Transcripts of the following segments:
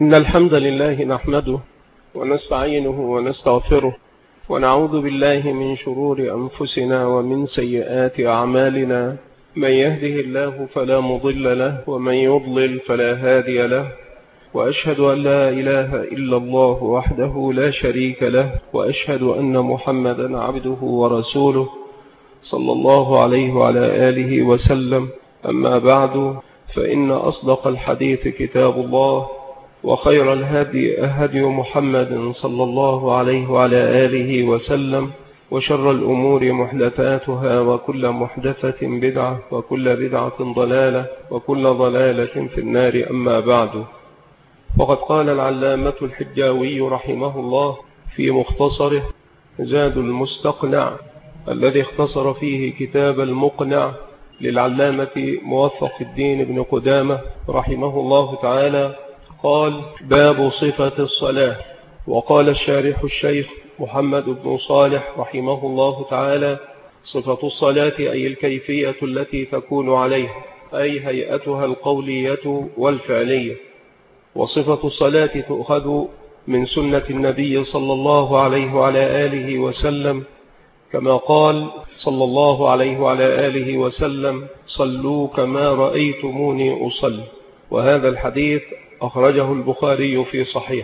إن الحمد لله نحمده ونستعينه ونستغفره ونعوذ بالله من شرور أنفسنا ومن سيئات أعمالنا. من يهده الله فلا مضل له ومن يضلل فلا هادي له، وأشهد أن لا إله إلا الله وحده لا شريك له، وأشهد أن محمدا عبده ورسوله صلى الله عليه وعلى آله وسلم. أما بعد، فإن أصدق الحديث كتاب الله، وخير الهدي هدي محمد صلى الله عليه وعلى آله وسلم، وشر الأمور محدثاتها، وكل محدثة بدعة، وكل بدعة ضلالة، وكل ضلالة في النار. أما بعد، وقد قال العلامة الحجاوي رحمه الله في مختصره زاد المستقنع الذي اختصر فيه كتاب المقنع للعلامة موفق الدين بن قدامة رحمه الله تعالى، قال: باب صفة الصلاة. وقال الشارح الشيخ محمد بن صالح رحمه الله تعالى: صفة الصلاة أي الكيفية التي تكون عليها، أي هيئتها القولية والفعلية. وصفة الصلاة تؤخذ من سنة النبي صلى الله عليه وعلى آله وسلم، كما قال صلى الله عليه وعلى آله وسلم: صلوا كما رأيتموني أصلي. وهذا الحديث أخرجه البخاري في صحيح.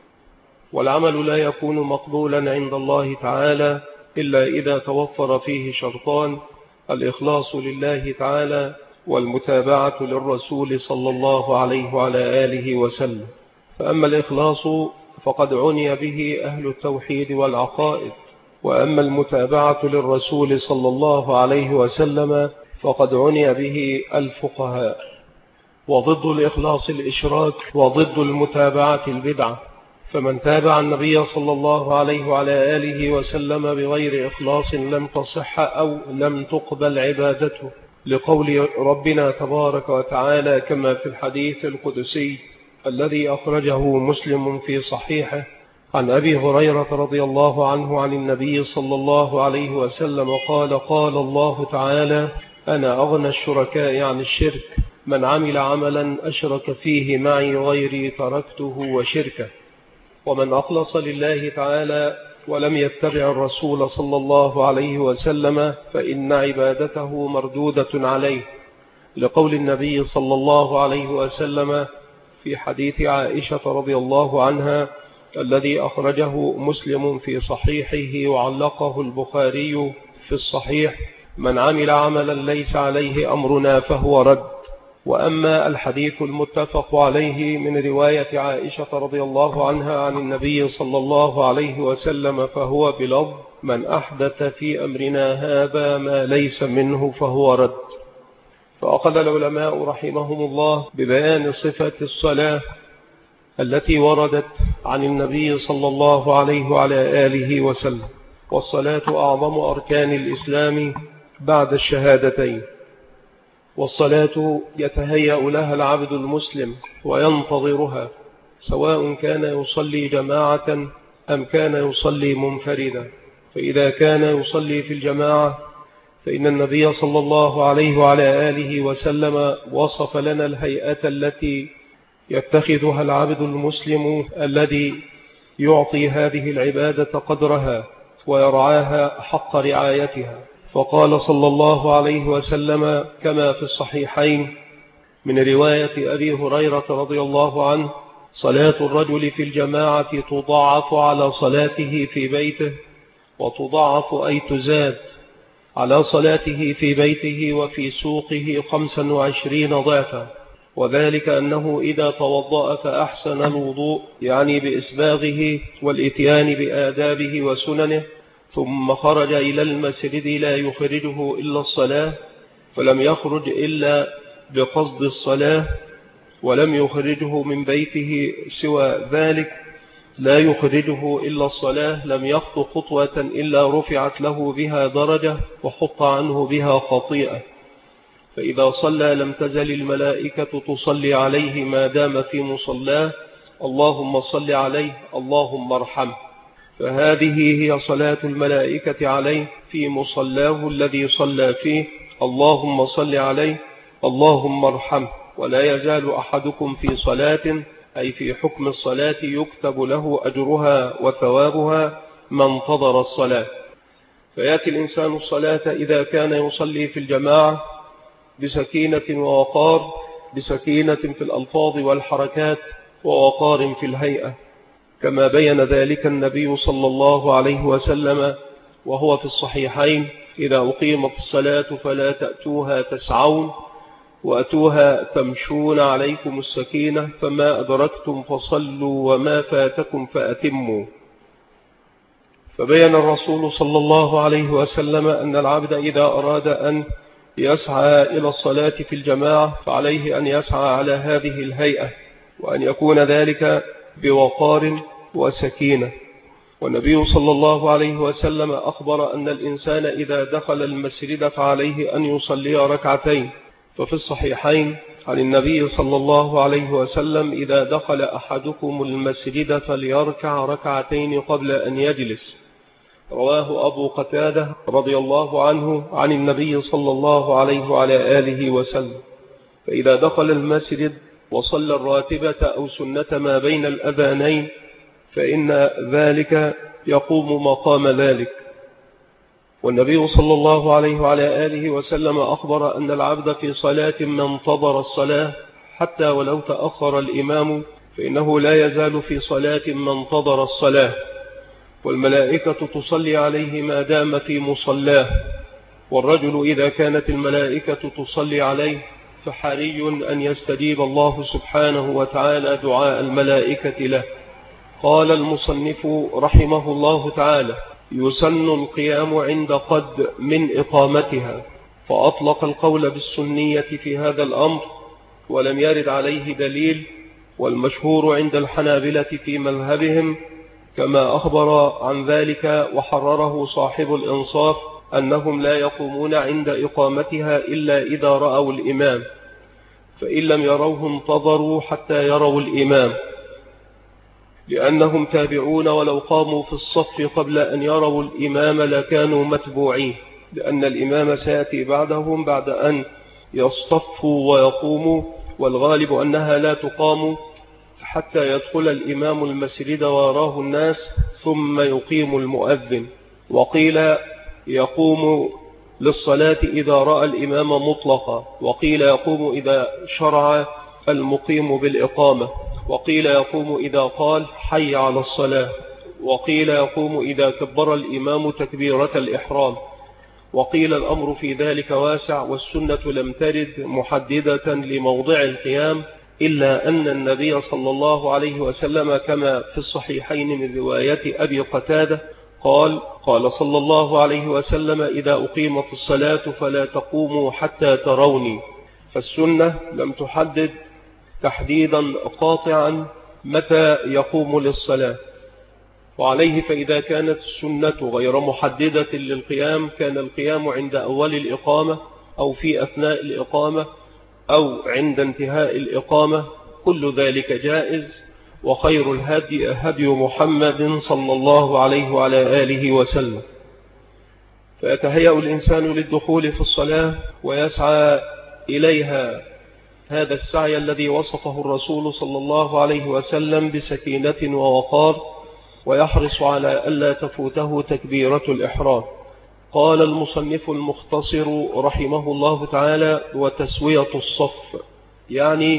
والعمل لا يكون مقبولا عند الله تعالى إلا إذا توفر فيه شرطان: الإخلاص لله تعالى، والمتابعة للرسول صلى الله عليه وعلى آله وسلم. فأما الإخلاص فقد عني به أهل التوحيد والعقائد، وأما المتابعة للرسول صلى الله عليه وسلم فقد عني به الفقهاء. وضد الإخلاص الإشراك، وضد المتابعة البدعة. فمن تابع النبي صلى الله عليه وعلى آله وسلم بغير إخلاص لم تصح أو لم تقبل عبادته، لقول ربنا تبارك وتعالى كما في الحديث القدسي الذي أخرجه مسلم في صحيحه عن أبي هريرة رضي الله عنه عن النبي صلى الله عليه وسلم قال: قال الله تعالى: أنا أغنى الشركاء عن الشرك، من عمل عملا أشرك فيه معي غيري تركته وشركه. ومن أخلص لله تعالى ولم يتبع الرسول صلى الله عليه وسلم فإن عبادته مردودة عليه، لقول النبي صلى الله عليه وسلم في حديث عائشة رضي الله عنها الذي أخرجه مسلم في صحيحه وعلقه البخاري في الصحيح: من عمل عملا ليس عليه أمرنا فهو رد. وأما الحديث المتفق عليه من رواية عائشة رضي الله عنها عن النبي صلى الله عليه وسلم فهو بلفظ: من أحدث في أمرنا هذا ما ليس منه فهو رد. فأخذ العلماء رحمهم الله ببيان صفة الصلاة التي وردت عن النبي صلى الله عليه وعلى آله وسلم. والصلاة أعظم أركان الإسلام بعد الشهادتين، والصلاة يتهيأ لها العبد المسلم وينتظرها، سواء كان يصلي جماعة أم كان يصلي منفردا. فإذا كان يصلي في الجماعة فإن النبي صلى الله عليه وعلى آله وسلم وصف لنا الهيئة التي يتخذها العبد المسلم الذي يعطي هذه العبادة قدرها ويرعاها حق رعايتها. فقال صلى الله عليه وسلم كما في الصحيحين من رواية أبي هريرة رضي الله عنه: صلاة الرجل في الجماعة تضاعف على صلاته في بيته، وتضاعف أي تزاد على صلاته في بيته وفي سوقه 25 ضعفا. وذلك أنه إذا توضأ فأحسن الوضوء، يعني بإسباغه والإتيان بآدابه وسننه، ثم خرج إلى المسجد لا يخرجه إلا الصلاة، فلم يخرج إلا بقصد الصلاة، ولم يخرجه من بيته سوى ذلك، لا يخرجه إلا الصلاة، لم يخطو خطوة إلا رفعت له بها درجة وحط عنه بها خطيئة. فإذا صلى لم تزل الملائكة تصلي عليه ما دام في مصلاه: اللهم صل عليه، اللهم ارحمه. فهذه هي صلاة الملائكة عليه في مصلاه الذي صلى فيه: اللهم صل عليه، اللهم ارحمه. ولا يزال أحدكم في صلاة أي في حكم الصلاة يكتب له أجرها وثوابها ما انتظر الصلاة. فيأتي الإنسان الصلاة إذا كان يصلي في الجماعة بسكينة ووقار، بسكينة في الألفاظ والحركات ووقار في الهيئة، كما بين ذلك النبي صلى الله عليه وسلم وهو في الصحيحين: إذا أقيمت الصلاة فلا تأتوها تسعون وأتوها تمشون، عليكم السكينة، فما أدركتم فصلوا وما فاتكم فأتموا. فبين الرسول صلى الله عليه وسلم أن العبد إذا أراد أن يسعى إلى الصلاة في الجماعة فعليه أن يسعى على هذه الهيئة، وأن يكون ذلك بوقار وسكينة. والنبي صلى الله عليه وسلم أخبر أن الإنسان إذا دخل المسجد فعليه أن يصلي ركعتين. ففي الصحيحين عن النبي صلى الله عليه وسلم: إذا دخل أحدكم المسجد فليركع ركعتين قبل أن يجلس. رواه أبو قتادة رضي الله عنه عن النبي صلى الله عليه وعلى آله وسلم. فإذا دخل المسجد وصلى الراتبة أو سنة ما بين الأذانين فإن ذلك يقوم مقام ذلك. والنبي صلى الله عليه وعلى آله وسلم أخبر أن العبد في صلاة ما انتظر الصلاة حتى ولو تأخر الإمام فإنه لا يزال في صلاة ما انتظر الصلاة، والملائكة تصلي عليه ما دام في مصلاه. والرجل إذا كانت الملائكة تصلي عليه فحري أن يستجيب الله سبحانه وتعالى دعاء الملائكة له. قال المصنف رحمه الله تعالى: يسن القيام عند قد من إقامتها، فأطلق القول بالسنية في هذا الأمر ولم يرد عليه دليل، والمشهور عند الحنابلة في مذهبهم كما أخبر عن ذلك وحرره صاحب الإنصاف أنهم لا يقومون عند إقامتها إلا إذا رأوا الإمام، فإن لم يروه انتظروا حتى يروا الإمام، لأنهم تابعون، ولو قاموا في الصف قبل أن يروا الإمام لكانوا متبوعين، لأن الإمام سيأتي بعدهم بعد أن يصطفوا ويقوموا، والغالب أنها لا تقام حتى يدخل الإمام المسجد ويراه الناس ثم يقيم المؤذن. وقيل يقوم للصلاة إذا رأى الإمام مطلقا، وقيل يقوم إذا شرع المقيم بالإقامة، وقيل يقوم إذا قال حي على الصلاة، وقيل يقوم إذا كبر الإمام تكبيرة الإحرام، وقيل الأمر في ذلك واسع، والسنة لم ترد محددة لموضع القيام، إلا أن النبي صلى الله عليه وسلم كما في الصحيحين من رواية أبي قتادة قال صلى الله عليه وسلم: إذا أقيمت الصلاة فلا تقوموا حتى تروني. فالسنة لم تحدد تحديدا قاطعا متى يقوم للصلاة، وعليه فإذا كانت السنة غير محددة للقيام كان القيام عند أول الإقامة أو في أثناء الإقامة أو عند انتهاء الإقامة، كل ذلك جائز، وخير الهدي هدي محمد صلى الله عليه وعلى آله وسلم. فيتهيأ الإنسان للدخول في الصلاة ويسعى إليها هذا السعي الذي وصفه الرسول صلى الله عليه وسلم بسكينة ووقار، ويحرص على ألا تفوته تكبيرة الإحرام. قال المصنف المختصر رحمه الله تعالى: وتسوية الصف، يعني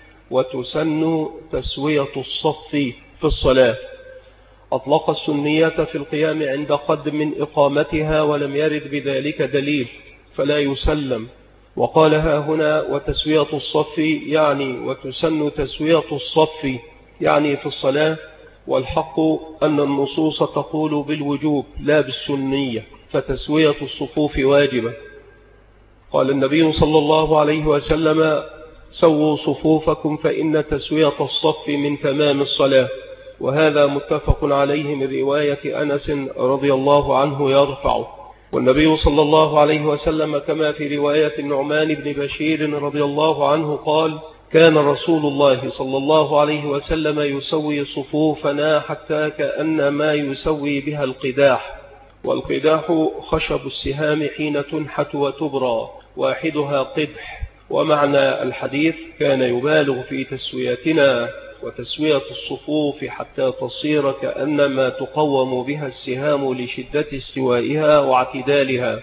وتسن تسوية الصف في الصلاة. أطلق السنية في القيام عند قد من إقامتها ولم يرد بذلك دليل فلا يسلم. وقالها هنا وتسوية الصف يعني وتسن تسوية الصف يعني في الصلاة، والحق أن النصوص تقول بالوجوب لا بالسنية، فتسوية الصفوف واجبة. قال النبي صلى الله عليه وسلم: سووا صفوفكم فإن تسوية الصف من تمام الصلاة. وهذا متفق عليه من رواية أنس رضي الله عنه يرفعه. والنبي صلى الله عليه وسلم كما في رواية النعمان بن بشير رضي الله عنه قال: كان رسول الله صلى الله عليه وسلم يسوي صفوفنا حتى كأنما يسوي بها القداح. والقداح خشب السهام حين تنحت وتبرى، واحدها قدح. ومعنى الحديث: كان يبالغ في تسويتنا وتسوية الصفوف حتى تصير كأنما تقوم بها السهام لشدة استوائها واعتدالها،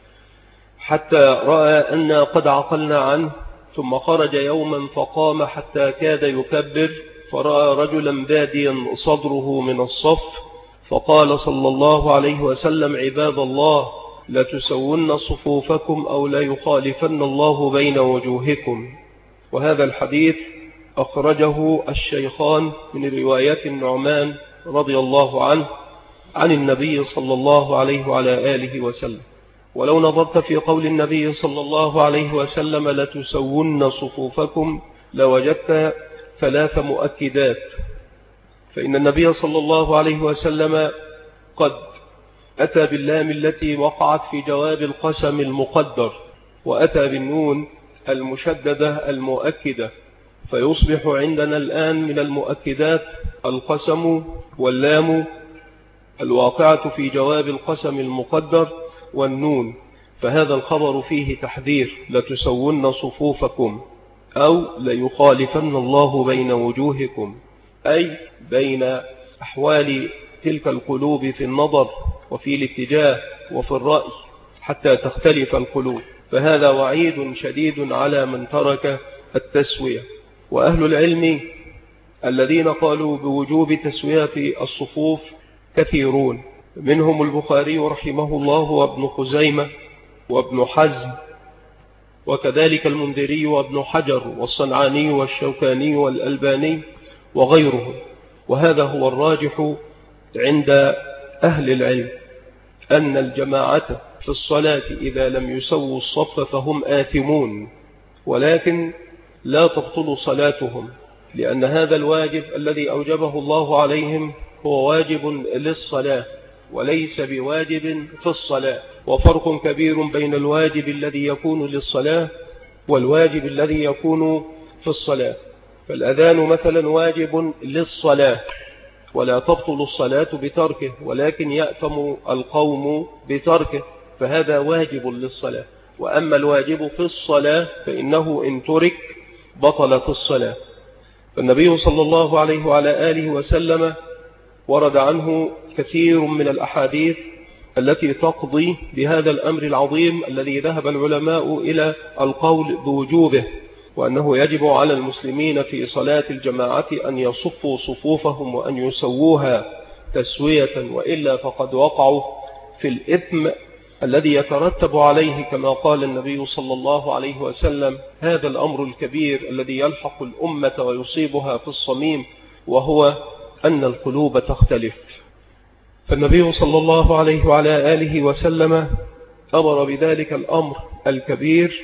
حتى رأى أن قد عقلنا عنه، ثم خرج يوما فقام حتى كاد يكبر، فرأى رجلا باديا صدره من الصف، فقال صلى الله عليه وسلم: عباد الله، لتسون صفوفكم أو لا يخالفن الله بين وجوهكم. وهذا الحديث أخرجه الشيخان من رواية النعمان رضي الله عنه عن النبي صلى الله عليه وعلى آله وسلم. ولو نظرت في قول النبي صلى الله عليه وسلم: لتسون صفوفكم، لوجدت 3 مؤكدات. فإن النبي صلى الله عليه وسلم قد أتى باللام التي وقعت في جواب القسم المقدر، وأتى بالنون المشددة المؤكدة، فيصبح عندنا الآن من المؤكدات القسم واللام الواقعة في جواب القسم المقدر والنون. فهذا الخبر فيه تحذير: لتسون صفوفكم أو ليخالفن الله بين وجوهكم، أي بين أحوال تلك القلوب في النظر وفي الاتجاه وفي الرأي حتى تختلف القلوب. فهذا وعيد شديد على من ترك التسوية. وأهل العلم الذين قالوا بوجوب تسوية الصفوف كثيرون، منهم البخاري رحمه الله وابن خزيمة وابن حزم، وكذلك المنذري وابن حجر والصنعاني والشوكاني والألباني وغيرهم. وهذا هو الراجح عند أهل العلم، أن الجماعة في الصلاة إذا لم يسووا الصف فهم آثمون، ولكن لا تبطل صلاتهم، لأن هذا الواجب الذي أوجبه الله عليهم هو واجب للصلاة وليس بواجب في الصلاة. وفرق كبير بين الواجب الذي يكون للصلاة والواجب الذي يكون في الصلاة. فالأذان مثلا واجب للصلاة ولا تبطل الصلاة بتركه، ولكن يأثم القوم بتركه، فهذا واجب للصلاة. وأما الواجب في الصلاة فإنه إن ترك بطلت الصلاة. فالنبي صلى الله عليه وعلى آله وسلم ورد عنه كثير من الأحاديث التي تقضي بهذا الأمر العظيم الذي ذهب العلماء إلى القول بوجوبه، وأنه يجب على المسلمين في صلاة الجماعة أن يصفوا صفوفهم وأن يسووها تسوية، وإلا فقد وقعوا في الإثم الذي يترتب عليه، كما قال النبي صلى الله عليه وسلم: هذا الأمر الكبير الذي يلحق الأمة ويصيبها في الصميم، وهو أن القلوب تختلف. فالنبي صلى الله عليه وعلى آله وسلم أمر بذلك الأمر الكبير.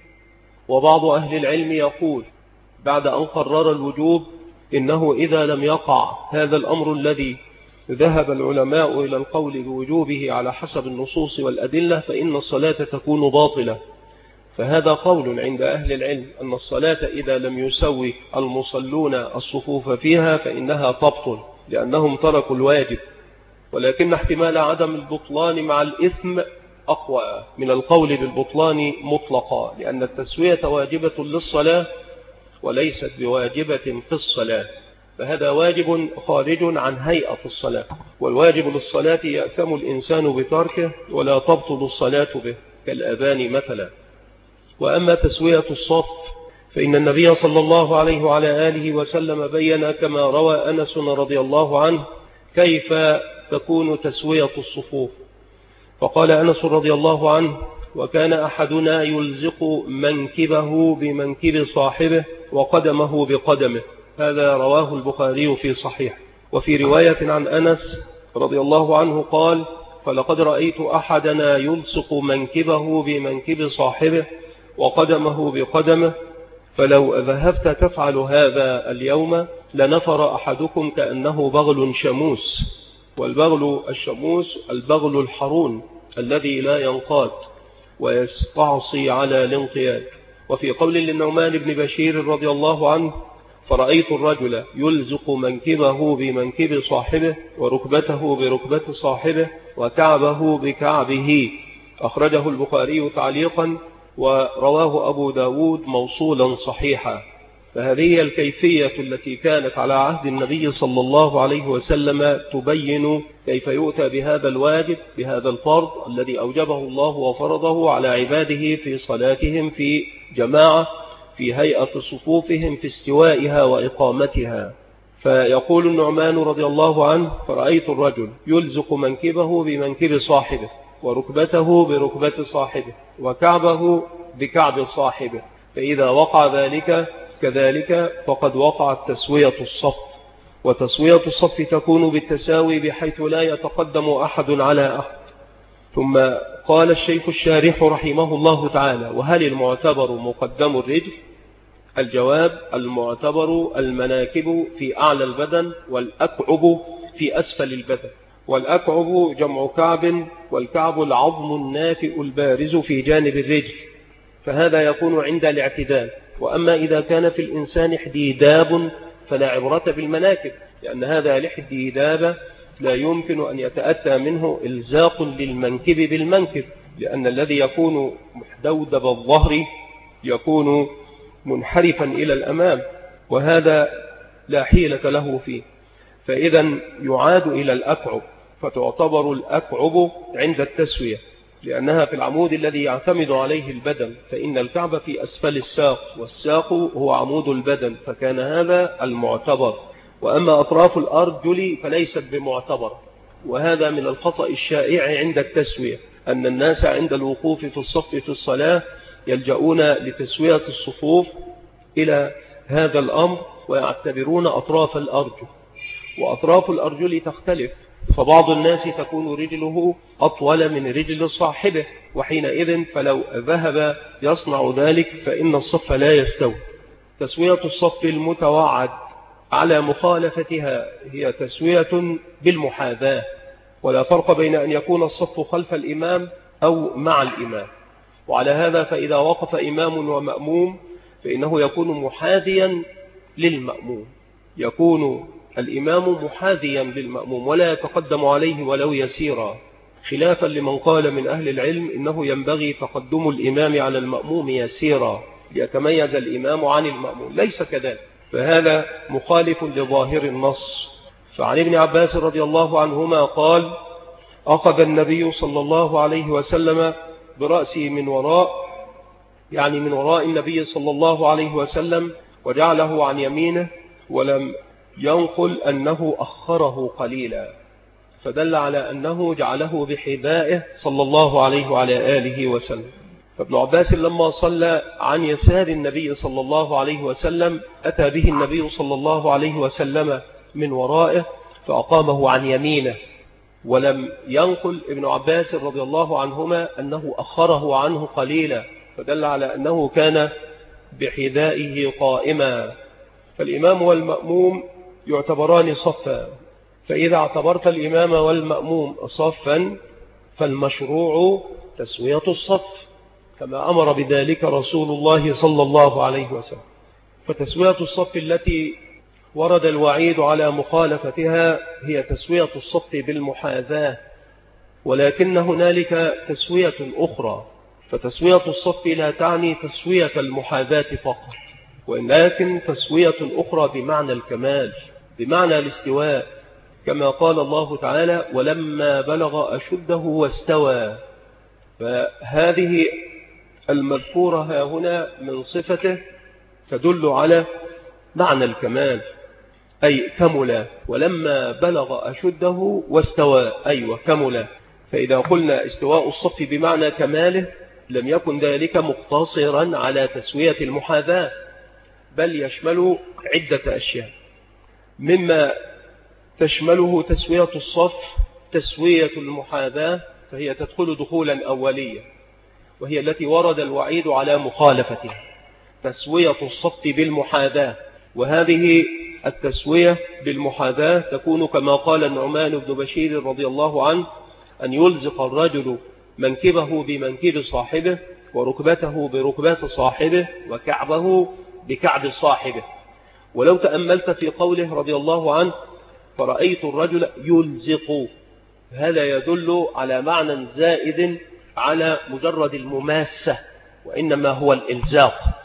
وبعض أهل العلم يقول بعد أن قرر الوجوب: إنه إذا لم يقع هذا الأمر الذي ذهب العلماء إلى القول بوجوبه على حسب النصوص والأدلة، فإن الصلاة تكون باطلة. فهذا قول عند أهل العلم أن الصلاة إذا لم يسوي المصلون الصفوف فيها فإنها تبطل، لأنهم تركوا الواجب. ولكن احتمال عدم البطلان مع الإثم أقوى من القول بالبطلان مطلقا، لأن التسوية واجبة للصلاة وليست بواجبة في الصلاة، فهذا واجب خارج عن هيئة الصلاة. والواجب للصلاة يأثم الإنسان بتركه ولا تبطل الصلاة به، كالأذان مثلا. وأما تسوية الصف فإن النبي صلى الله عليه وعلى آله وسلم بين كما روى أنس رضي الله عنه كيف تكون تسوية الصفوف. فقال أنس رضي الله عنه: وكان أحدنا يلزق منكبه بمنكب صاحبه وقدمه بقدمه. هذا رواه البخاري في صحيح. وفي رواية عن أنس رضي الله عنه قال: فلقد رأيت أحدنا يلصق منكبه بمنكب صاحبه وقدمه بقدمه، فلو ذهبت تفعل هذا اليوم لنفر أحدكم كأنه بغل شموس. والبغل الشموس البغل الحرون الذي لا ينقاد ويستعصي على الانقياد. وفي قول للنعمان بن بشير رضي الله عنه: فرأيت الرجل يلزق منكبه بمنكب صاحبه وركبته بركبة صاحبه وكعبه بكعبه. أخرجه البخاري تعليقا ورواه أبو داود موصولا صحيحا. فهذه هي الكيفية التي كانت على عهد النبي صلى الله عليه وسلم تبين كيف يؤتى بهذا الواجب، بهذا الفرض الذي أوجبه الله وفرضه على عباده في صلاتهم في جماعة، في هيئة صفوفهم، في استوائها وإقامتها. فيقول النعمان رضي الله عنه: فرأيت الرجل يلزق منكبه بمنكب صاحبه، وركبته بركبة صاحبه، وكعبه بكعب صاحبه، فإذا وقع ذلك كذلك فقد وقعت تسوية الصف. وتسوية الصف تكون بالتساوي بحيث لا يتقدم أحد على أحد. ثم قال الشيخ الشارح رحمه الله تعالى: وهل المعتبر مقدم الرجل؟ الجواب: المعتبر المناكب في أعلى البدن، والأكعب في أسفل البدن. والأكعب جمع كعب، والكعب العظم الناتئ البارز في جانب الرجل، فهذا يكون عند الاعتدال. وأما إذا كان في الإنسان حديداب فلا عبرة بالمناكب، لأن هذا الحديداب لا يمكن أن يتأتى منه إلزاق للمنكب بالمنكب، لأن الذي يكون محدودب الظهر يكون منحرفا إلى الأمام، وهذا لا حيلة له فيه. فإذا يعاد إلى الأكعب، فتعتبر الأكعب عند التسوية، لأنها في العمود الذي يعتمد عليه البدن، فإن الكعب في أسفل الساق، والساق هو عمود البدن، فكان هذا المعتبر. وأما أطراف الأرجل فليست بمعتبر، وهذا من الخطأ الشائع عند التسوية، أن الناس عند الوقوف في الصف في الصلاة يلجؤون لتسوية الصفوف إلى هذا الأمر، ويعتبرون أطراف الأرجل، وأطراف الأرجل تختلف، فبعض الناس تكون رجله أطول من رجل صاحبه، وحينئذ فلو ذهب يصنع ذلك فإن الصف لا يستوي. تسوية الصف المتوعد على مخالفتها هي تسوية بالمحاذاة، ولا فرق بين أن يكون الصف خلف الإمام أو مع الإمام. وعلى هذا فإذا وقف إمام ومأموم فإنه يكون محاذيا للمأموم، يكون الإمام محاذيا للمأموم ولا يتقدم عليه ولو يسيرا، خلافا لمن قال من أهل العلم إنه ينبغي تقدم الإمام على المأموم يسيرا ليتميز الإمام عن المأموم. ليس كذلك، فهذا مخالف لظاهر النص. فعن ابن عباس رضي الله عنهما قال: أخذ النبي صلى الله عليه وسلم برأسه من وراء، يعني من وراء النبي صلى الله عليه وسلم، وجعله عن يمينه، ولم ينقل أنه أخره قليلا، فدل على أنه جعله بحذائه صلى الله عليه وعلى آله وسلم. فابن عباس لما صلى عن يسار النبي صلى الله عليه وسلم أتى به النبي صلى الله عليه وسلم من ورائه فأقامه عن يمينه، ولم ينقل ابن عباس رضي الله عنهما أنه أخره عنه قليلا، فدل على أنه كان بحذائه قائما. فالإمام والمأموم يعتبران صفا، فإذا اعتبرت الإمام والمأموم صفا فالمشروع تسوية الصف، كما أمر بذلك رسول الله صلى الله عليه وسلم. فتسوية الصف التي ورد الوعيد على مخالفتها هي تسوية الصف بالمحاذاة، ولكن هنالك تسوية أخرى. فتسوية الصف لا تعني تسوية المحاذاة فقط، ولكن تسوية أخرى بمعنى الكمال، بمعنى الاستواء، كما قال الله تعالى: ولما بلغ أشده واستوى. فهذه المذكورة هنا من صفته تدل على معنى الكمال، أي كمل. ولما بلغ أشده واستوى أي وكمل. فإذا قلنا استواء الصف بمعنى كماله لم يكن ذلك مقتصرا على تسوية المحاذاة، بل يشمل عدة أشياء. مما تشمله تسوية الصف تسوية المحاذاة، فهي تدخل دخولا أوليا، وهي التي ورد الوعيد على مخالفتها، تسوية الصف بالمحاذاة. وهذه التسوية بالمحاذاة تكون كما قال النعمان بن بشير رضي الله عنه: أن يلزق الرجل منكبه بمنكب صاحبه، وركبته بركبات صاحبه، وكعبه بكعب صاحبه. ولو تأملت في قوله رضي الله عنه: فرأيت الرجل يلزق، هذا يدل على معنى زائد على مجرد المماسة، وإنما هو الإلزاق.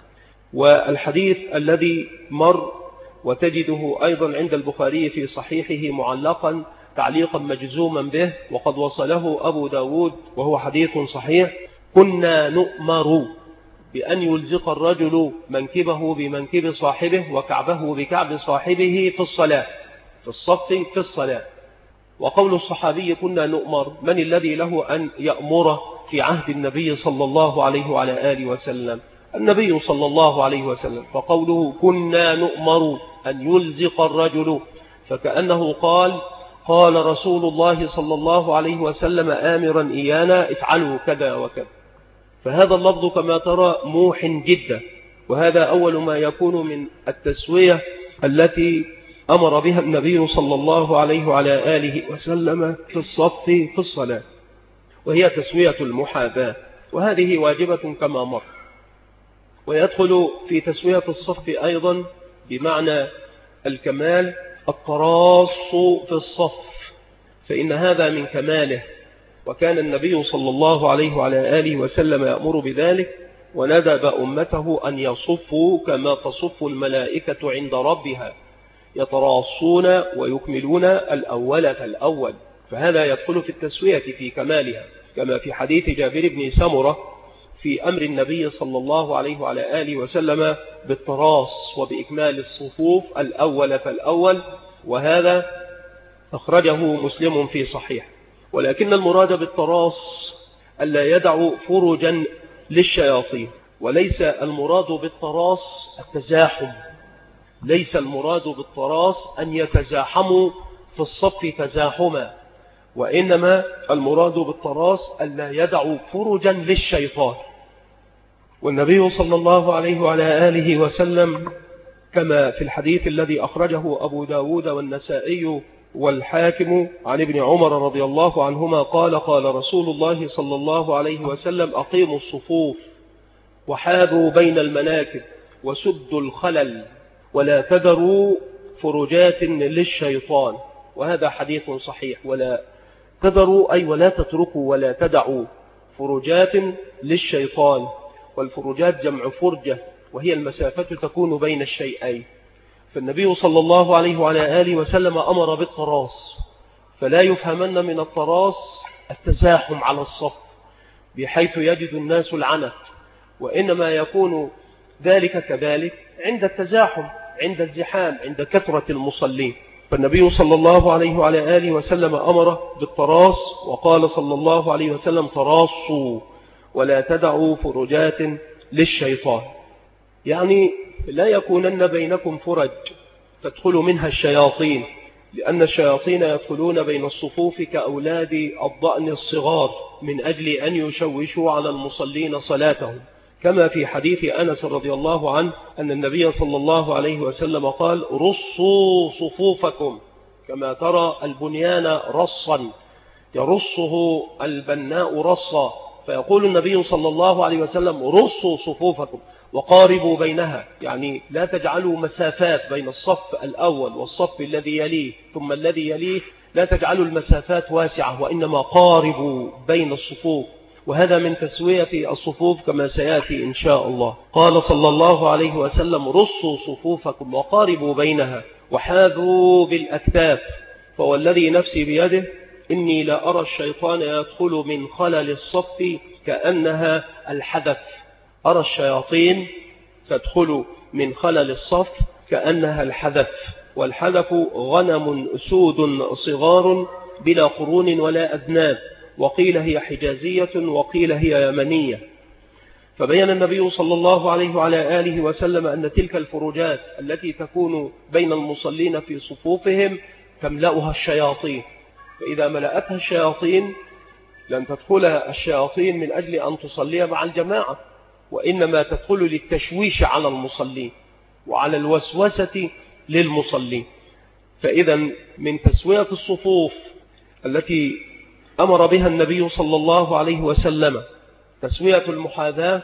والحديث الذي مر وتجده أيضا عند البخاري في صحيحه معلقا تعليقا مجزوما به وقد وصله أبو داود وهو حديث صحيح: كنا نؤمر بأن يلزق الرجل منكبه بمنكب صاحبه وكعبه بكعب صاحبه في الصلاة، في الصف في الصلاة. وقول الصحابي كنا نؤمر، من الذي له أن يأمر في عهد النبي صلى الله عليه وعلى آله وسلم؟ النبي صلى الله عليه وسلم. فقوله كنا نؤمر أن يلزق الرجل، فكأنه قال رسول الله صلى الله عليه وسلم آمرا إيانا افعلوا كذا وكذا. فهذا اللفظ كما ترى موح جدا، وهذا أول ما يكون من التسوية التي أمر بها النبي صلى الله عليه وعلى آله وسلم في الصف في الصلاة، وهي تسوية المحاذاة، وهذه واجبة كما مر. ويدخل في تسوية الصف أيضا بمعنى الكمال التراص في الصف، فإن هذا من كماله، وكان النبي صلى الله عليه وعلى آله وسلم يأمر بذلك، وندب أمته أن يصفوا كما تصف الملائكة عند ربها، يتراصون ويكملون الأول فالأول، فهذا يدخل في التسوية في كمالها، كما في حديث جابر بن سمرة في أمر النبي صلى الله عليه وعلى آله وسلم بالتراص وبإكمال الصفوف الأول فالأول، وهذا أخرجه مسلم في صحيح. ولكن المراد بالتراص ألا يدعوا فرجا للشياطين، وليس المراد بالتراص التزاحم، ليس المراد بالتراص أن يتزاحموا في الصف تزاحما، وإنما المراد بالتراص ألا يدعوا فرجا للشيطان. والنبي صلى الله عليه وعلى آله وسلم كما في الحديث الذي أخرجه أبو داود والنسائي والحاكم عن ابن عمر رضي الله عنهما قال رسول الله صلى الله عليه وسلم: أقيموا الصفوف وحاذوا بين المناكب وسدوا الخلل ولا تذروا فرجات للشيطان. وهذا حديث صحيح. ولا تذروا أي ولا تتركوا ولا تدعوا فرجات للشيطان، والفرجات جمع فرجة، وهي المسافة تكون بين الشيئين. فالنبي صلى الله عليه وعلى آله وسلم أمر بالتراص، فلا يفهمن من التراص التزاحم على الصف بحيث يجد الناس العنت، وإنما يكون ذلك كذلك عند التزاحم، عند الزحام، عند كثرة المصلين. فالنبي صلى الله عليه وعلى آله وسلم أمر بالتراص، وقال صلى الله عليه وسلم: تراصوا ولا تدعوا فرجات للشيطان، يعني لا يكونن بينكم فرج تدخل منها الشياطين، لأن الشياطين يدخلون بين الصفوف كأولاد الضأن الصغار من أجل أن يشوشوا على المصلين صلاتهم، كما في حديث أنس رضي الله عنه أن النبي صلى الله عليه وسلم قال: رصوا صفوفكم كما ترى البنيان رصا يرصه البناء رصا، فيقول النبي صلى الله عليه وسلم: رصوا صفوفكم وقاربوا بينها، يعني لا تجعلوا مسافات بين الصف الأول والصف الذي يليه ثم الذي يليه، لا تجعلوا المسافات واسعة، وإنما قاربوا بين الصفوف، وهذا من تسوية الصفوف كما سيأتي إن شاء الله. قال صلى الله عليه وسلم: رصوا صفوفكم وقاربوا بينها وحاذوا بالأكتاف، فوالذي نفسي بيده إني لا أرى الشيطان يدخل من خلل الصف كأنها الحذف، أرى الشياطين تدخل من خلل الصف كأنها الحذف، والحذف غنم أسود صغار بلا قرون ولا أذناب، وقيل هي حجازية وقيل هي يمنية. فبين النبي صلى الله عليه وعلى آله وسلم أن تلك الفروجات التي تكون بين المصلين في صفوفهم تملأها الشياطين، فإذا ملأتها الشياطين لن تدخل الشياطين من أجل أن تصلي مع الجماعة، وإنما تدخل للتشويش على المصلين وعلى الوسوسة للمصلين. فإذا من تسوية الصفوف التي أمر بها النبي صلى الله عليه وسلم تسوية المحاذاة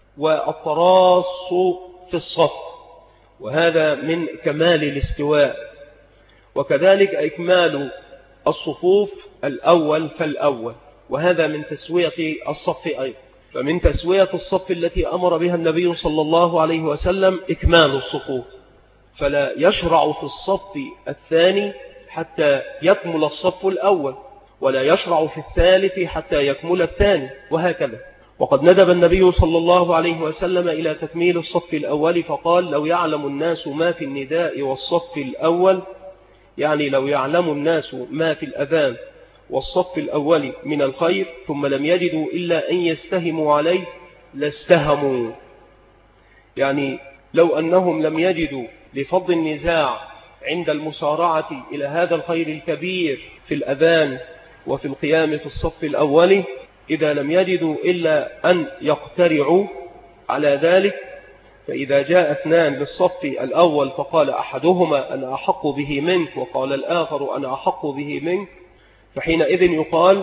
والتراص في الصف، وهذا من كمال الاستواء، وكذلك إكمال الصفوف الأول فالأول، وهذا من تسوية الصف أيضا. فمن تسوية الصف التي أمر بها النبي صلى الله عليه وسلم إكمال الصفوف، فلا يشرع في الصف الثاني حتى يكمل الصف الأول، ولا يشرع في الثالث حتى يكمل الثاني، وهكذا. وقد ندب النبي صلى الله عليه وسلم إلى تكميل الصف الأول فقال: لو يعلم الناس ما في النداء والصف الأول، يعني لو يعلم الناس ما في الأذان والصف الأول من الخير ثم لم يجدوا إلا أن يستهموا عليه لاستهموا، يعني لو أنهم لم يجدوا لفض النزاع عند المسارعة إلى هذا الخير الكبير في الأذان وفي القيام في الصف الأول، إذا لم يجدوا إلا أن يقترعوا على ذلك، فإذا جاء اثنان للصف الأول فقال أحدهما أنا أحق به منك وقال الآخر أنا أحق به منك، فحينئذ يقال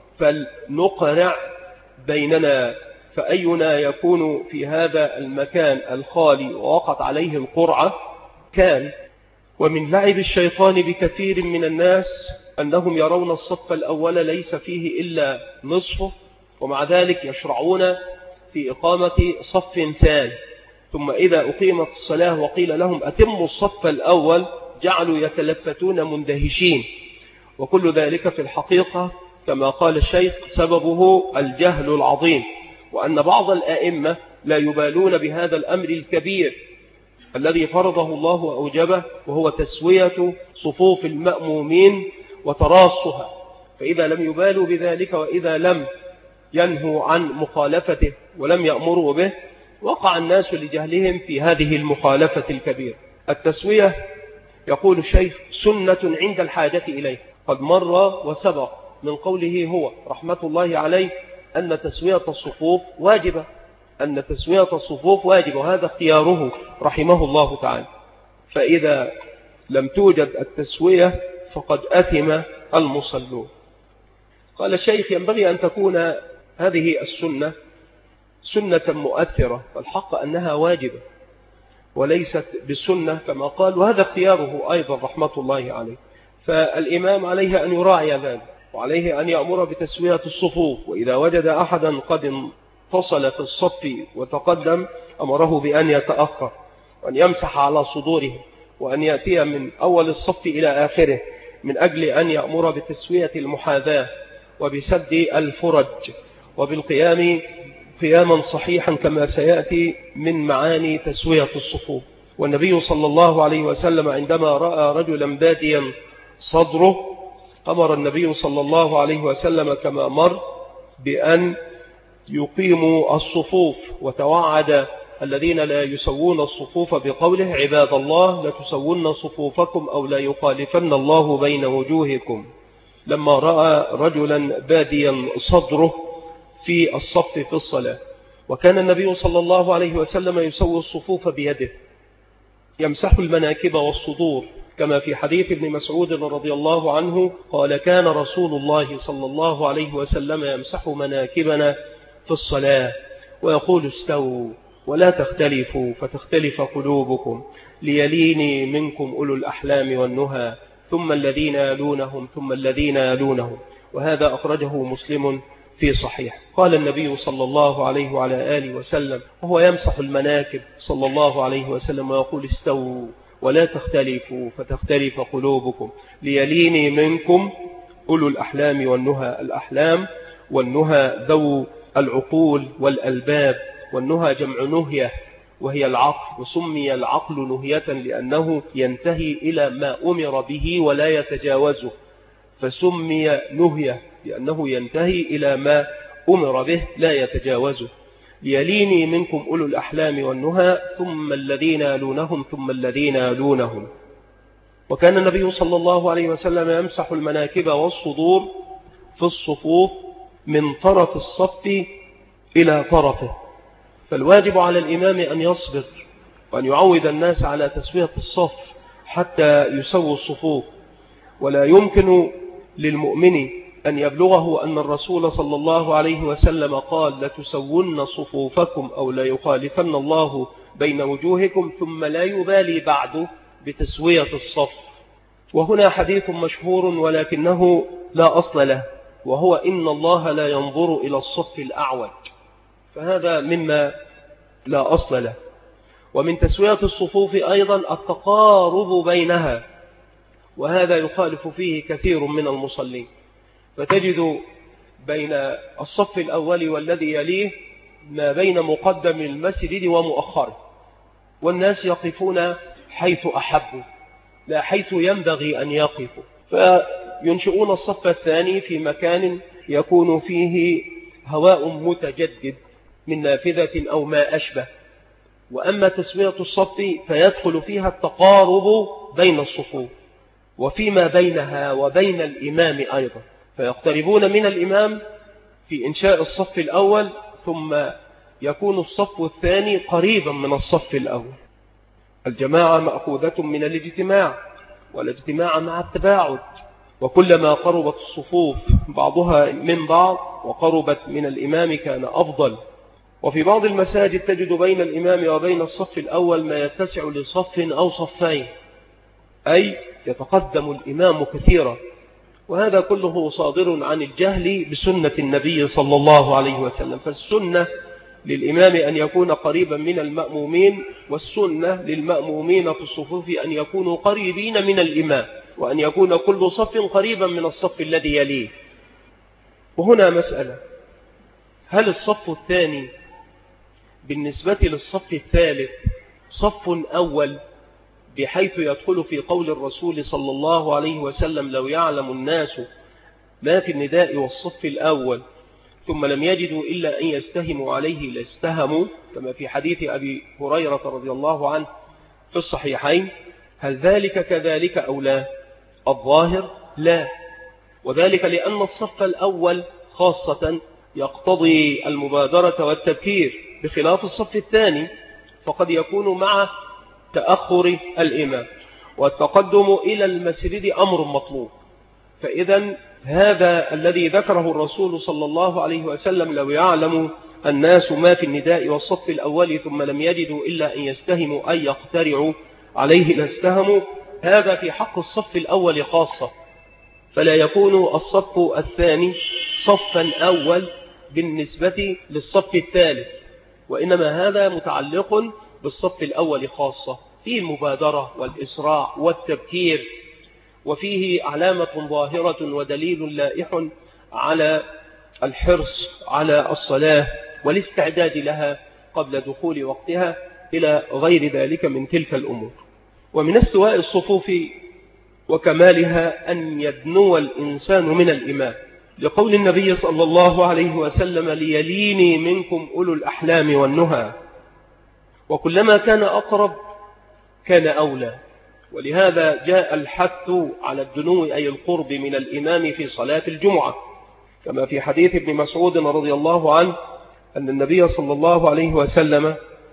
فلنقرع بيننا، فأينا يكون في هذا المكان الخالي ووقت عليه القرعة كان. ومن لعب الشيطان بكثير من الناس أنهم يرون الصف الأول ليس فيه إلا نصفه، ومع ذلك يشرعون في إقامة صف ثاني، ثم إذا أقيمت الصلاة وقيل لهم أتموا الصف الأول جعلوا يتلفتون مندهشين، وكل ذلك في الحقيقة كما قال الشيخ سببه الجهل العظيم، وأن بعض الآئمة لا يبالون بهذا الأمر الكبير الذي فرضه الله وأوجبه، وهو تسوية صفوف المأمومين وتراصها، فإذا لم يبالوا بذلك وإذا لم ينهوا عن مخالفته ولم يأمروا به وقع الناس لجهلهم في هذه المخالفة الكبيرة. التسوية يقول الشيخ سنة عند الحاجة إليه، قد مر وسبق من قوله هو رحمة الله عليه أن تسوية الصفوف واجبة، أن تسوية الصفوف واجبة، وهذا اختياره رحمه الله تعالى. فإذا لم توجد التسوية فقد أثم المصلون. قال الشيخ ينبغي أن تكون هذه السنة سنة مؤثرة، والحق أنها واجبة وليست بالسنة كما قال، وهذا اختياره أيضا رحمة الله عليه. فالإمام عليه أن يراعي ذلك، وعليه أن يأمر بتسوية الصفوف، وإذا وجد أحدا قد انفصل في الصف وتقدم أمره بأن يتأخر وأن يمسح على صدوره وأن يأتي من أول الصف إلى آخره، من أجل أن يأمر بتسوية المحاذاة وبسد الفرج وبالقيام قياما صحيحا كما سيأتي من معاني تسوية الصفوف. والنبي صلى الله عليه وسلم عندما رأى رجلا باديا صدره أمر النبي صلى الله عليه وسلم كما مر بأن يقيموا الصفوف، وتوعد الذين لا يسوون الصفوف بقوله عباد الله لتسوون صفوفكم أو لا يخالفن الله بين وجوهكم، لما رأى رجلا باديا صدره في الصف في الصلاة. وكان النبي صلى الله عليه وسلم يسوي الصفوف بيده، يمسح المناكب والصدور، كما في حديث ابن مسعود رضي الله عنه قال كان رسول الله صلى الله عليه وسلم يمسح مناكبنا في الصلاة ويقول استووا ولا تختلفوا فتختلف قلوبكم ليليني منكم أولو الأحلام والنهى ثم الذين يلونهم ثم الذين يلونهم. وهذا أخرجه مسلم في صحيح. قال النبي صلى الله عليه وعلى آله وسلم وهو يمسح المناكب صلى الله عليه وسلم ويقول استووا ولا تختلفوا فتختلف قلوبكم ليليني منكم أولو الأحلام والنهى. الأحلام والنهى ذو العقول والألباب، والنهى جمع نهية وهي العقل، وسمي العقل نهية لأنه ينتهي إلى ما أمر به ولا يتجاوزه، فسمي نهية لأنه ينتهي إلى ما أمر به لا يتجاوزه. ليليني منكم أولو الأحلام والنهى ثم الذين يلونهم ثم الذين يلونهم. وكان النبي صلى الله عليه وسلم يمسح المناكب والصدور في الصفوف من طرف الصف إلى طرفه، فالواجب على الإمام أن يصبر وأن يعود الناس على تسوية الصف حتى يسووا الصفوف. ولا يمكن للمؤمن أن يبلغه أن الرسول صلى الله عليه وسلم قال لتسون صفوفكم أو لا يخالفن الله بين وجوهكم ثم لا يبالي بعد بتسوية الصف. وهنا حديث مشهور ولكنه لا أصل له، وهو إن الله لا ينظر إلى الصف الأعوج، فهذا مما لا أصل له. ومن تسوية الصفوف أيضا التقارب بينها، وهذا يخالف فيه كثير من المصلين، فتجد بين الصف الأول والذي يليه ما بين مقدم المسجد ومؤخره، والناس يقفون حيث أحبوا لا حيث ينبغي أن يقفوا، فينشئون الصف الثاني في مكان يكون فيه هواء متجدد من نافذة أو ما أشبه. وأما تسوية الصف فيدخل فيها التقارب بين الصفوف وفيما بينها وبين الإمام أيضا، فيقتربون من الإمام في إنشاء الصف الأول، ثم يكون الصف الثاني قريبا من الصف الأول. الجماعة مأخوذة من الاجتماع، والاجتماع مع التباعد، وكلما قربت الصفوف بعضها من بعض وقربت من الإمام كان أفضل. وفي بعض المساجد تجد بين الإمام وبين الصف الأول ما يتسع لصف أو صفين، أي يتقدم الإمام كثيرا، وهذا كله صادر عن الجهل بسنة النبي صلى الله عليه وسلم. فالسنة للإمام أن يكون قريبا من المأمومين، والسنة للمأمومين في الصفوف أن يكونوا قريبين من الإمام، وأن يكون كل صف قريبا من الصف الذي يليه. وهنا مسألة: هل الصف الثاني بالنسبة للصف الثالث صف أول، بحيث يدخل في قول الرسول صلى الله عليه وسلم: لو يعلم الناس ما في النداء والصف الأول ثم لم يجدوا إلا أن يستهموا عليه لاستهموا، كما في حديث أبي هريرة رضي الله عنه في الصحيحين؟ هل ذلك كذلك أو لا؟ الظاهر لا، وذلك لأن الصف الأول خاصة يقتضي المبادرة والتبكير، بخلاف الصف الثاني فقد يكون مع تأخر الإمام، والتقدم إلى المسجد أمر مطلوب. فإذا هذا الذي ذكره الرسول صلى الله عليه وسلم: لو يعلم الناس ما في النداء والصف الأول ثم لم يجدوا إلا أن يستهموا أن يقترعوا عليه لاستهموا، هذا في حق الصف الأول خاصة، فلا يكون الصف الثاني صفا أول بالنسبة للصف الثالث، وإنما هذا متعلق بالصف الأول خاصة، فيه المبادرة والإسراع والتبكير، وفيه علامة ظاهرة ودليل لائح على الحرص على الصلاة والاستعداد لها قبل دخول وقتها، إلى غير ذلك من تلك الأمور. ومن استواء الصفوف وكمالها أن يدنو الإنسان من الإمام، لقول النبي صلى الله عليه وسلم: ليليني منكم أولو الأحلام والنهى. وكلما كان أقرب كان أولى، ولهذا جاء الحث على الدنو أي القرب من الإمام في صلاة الجمعة، كما في حديث ابن مسعود رضي الله عنه أن النبي صلى الله عليه وسلم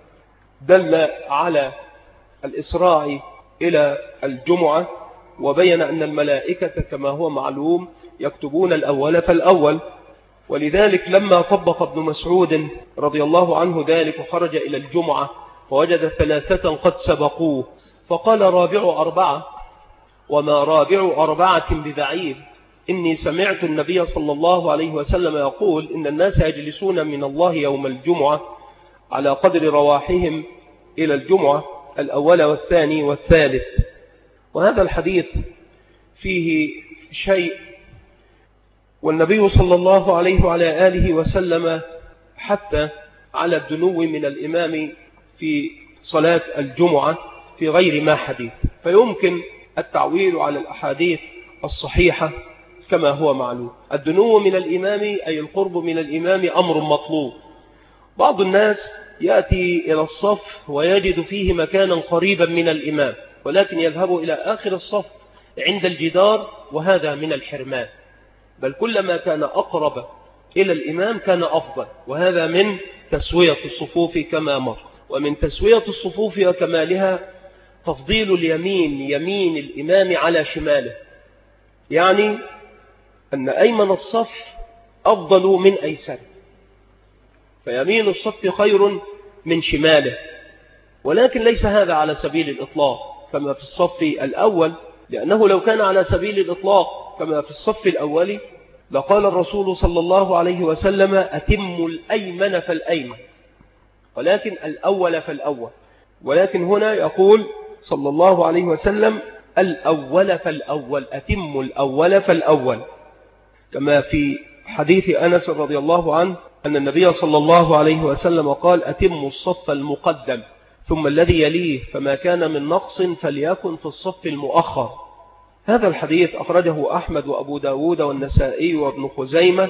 دل على الإسراع إلى الجمعة، وبين أن الملائكة كما هو معلوم يكتبون الأول فالأول. ولذلك لما طبق ابن مسعود رضي الله عنه ذلك وخرج إلى الجمعة فوجد 3 قد سبقوه، فقال: رابع 4، وما رابع 4 ببعيد، إني سمعت النبي صلى الله عليه وسلم يقول: إن الناس يجلسون من الله يوم الجمعة على قدر رواحهم إلى الجمعة، الأول والثاني والثالث. وهذا الحديث فيه شيء، والنبي صلى الله عليه وعلى آله وسلم حتى على الدنو من الإمام في صلاة الجمعة في غير ما حديث، فيمكن التعويل على الأحاديث الصحيحة كما هو معلوم. الدنو من الإمام أي القرب من الإمام أمر مطلوب. بعض الناس يأتي إلى الصف ويجد فيه مكانا قريبا من الإمام، ولكن يذهب إلى آخر الصف عند الجدار، وهذا من الحرمان، بل كلما كان أقرب إلى الإمام كان أفضل، وهذا من تسوية الصفوف كما مر. ومن تسوية الصفوف وكمالها تفضيل اليمين، يمين الإمام على شماله، يعني أن أيمن الصف أفضل من أيسر، فيمين الصف خير من شماله، ولكن ليس هذا على سبيل الإطلاق كما في الصف الأول، لأنه لو كان على سبيل الإطلاق كما في الصف الأول لقال الرسول صلى الله عليه وسلم أتم الأيمن فالأيمن، ولكن الأول فالأول. ولكن هنا يقول صلى الله عليه وسلم الأول فالأول، أتم الأول فالأول، كما في حديث أنس رضي الله عنه أن النبي صلى الله عليه وسلم قال أتم الصف المقدم ثم الذي يليه، فما كان من نقص فليكن في الصف المؤخر. هذا الحديث أخرجه أحمد وأبو داود والنسائي وابن خزيمة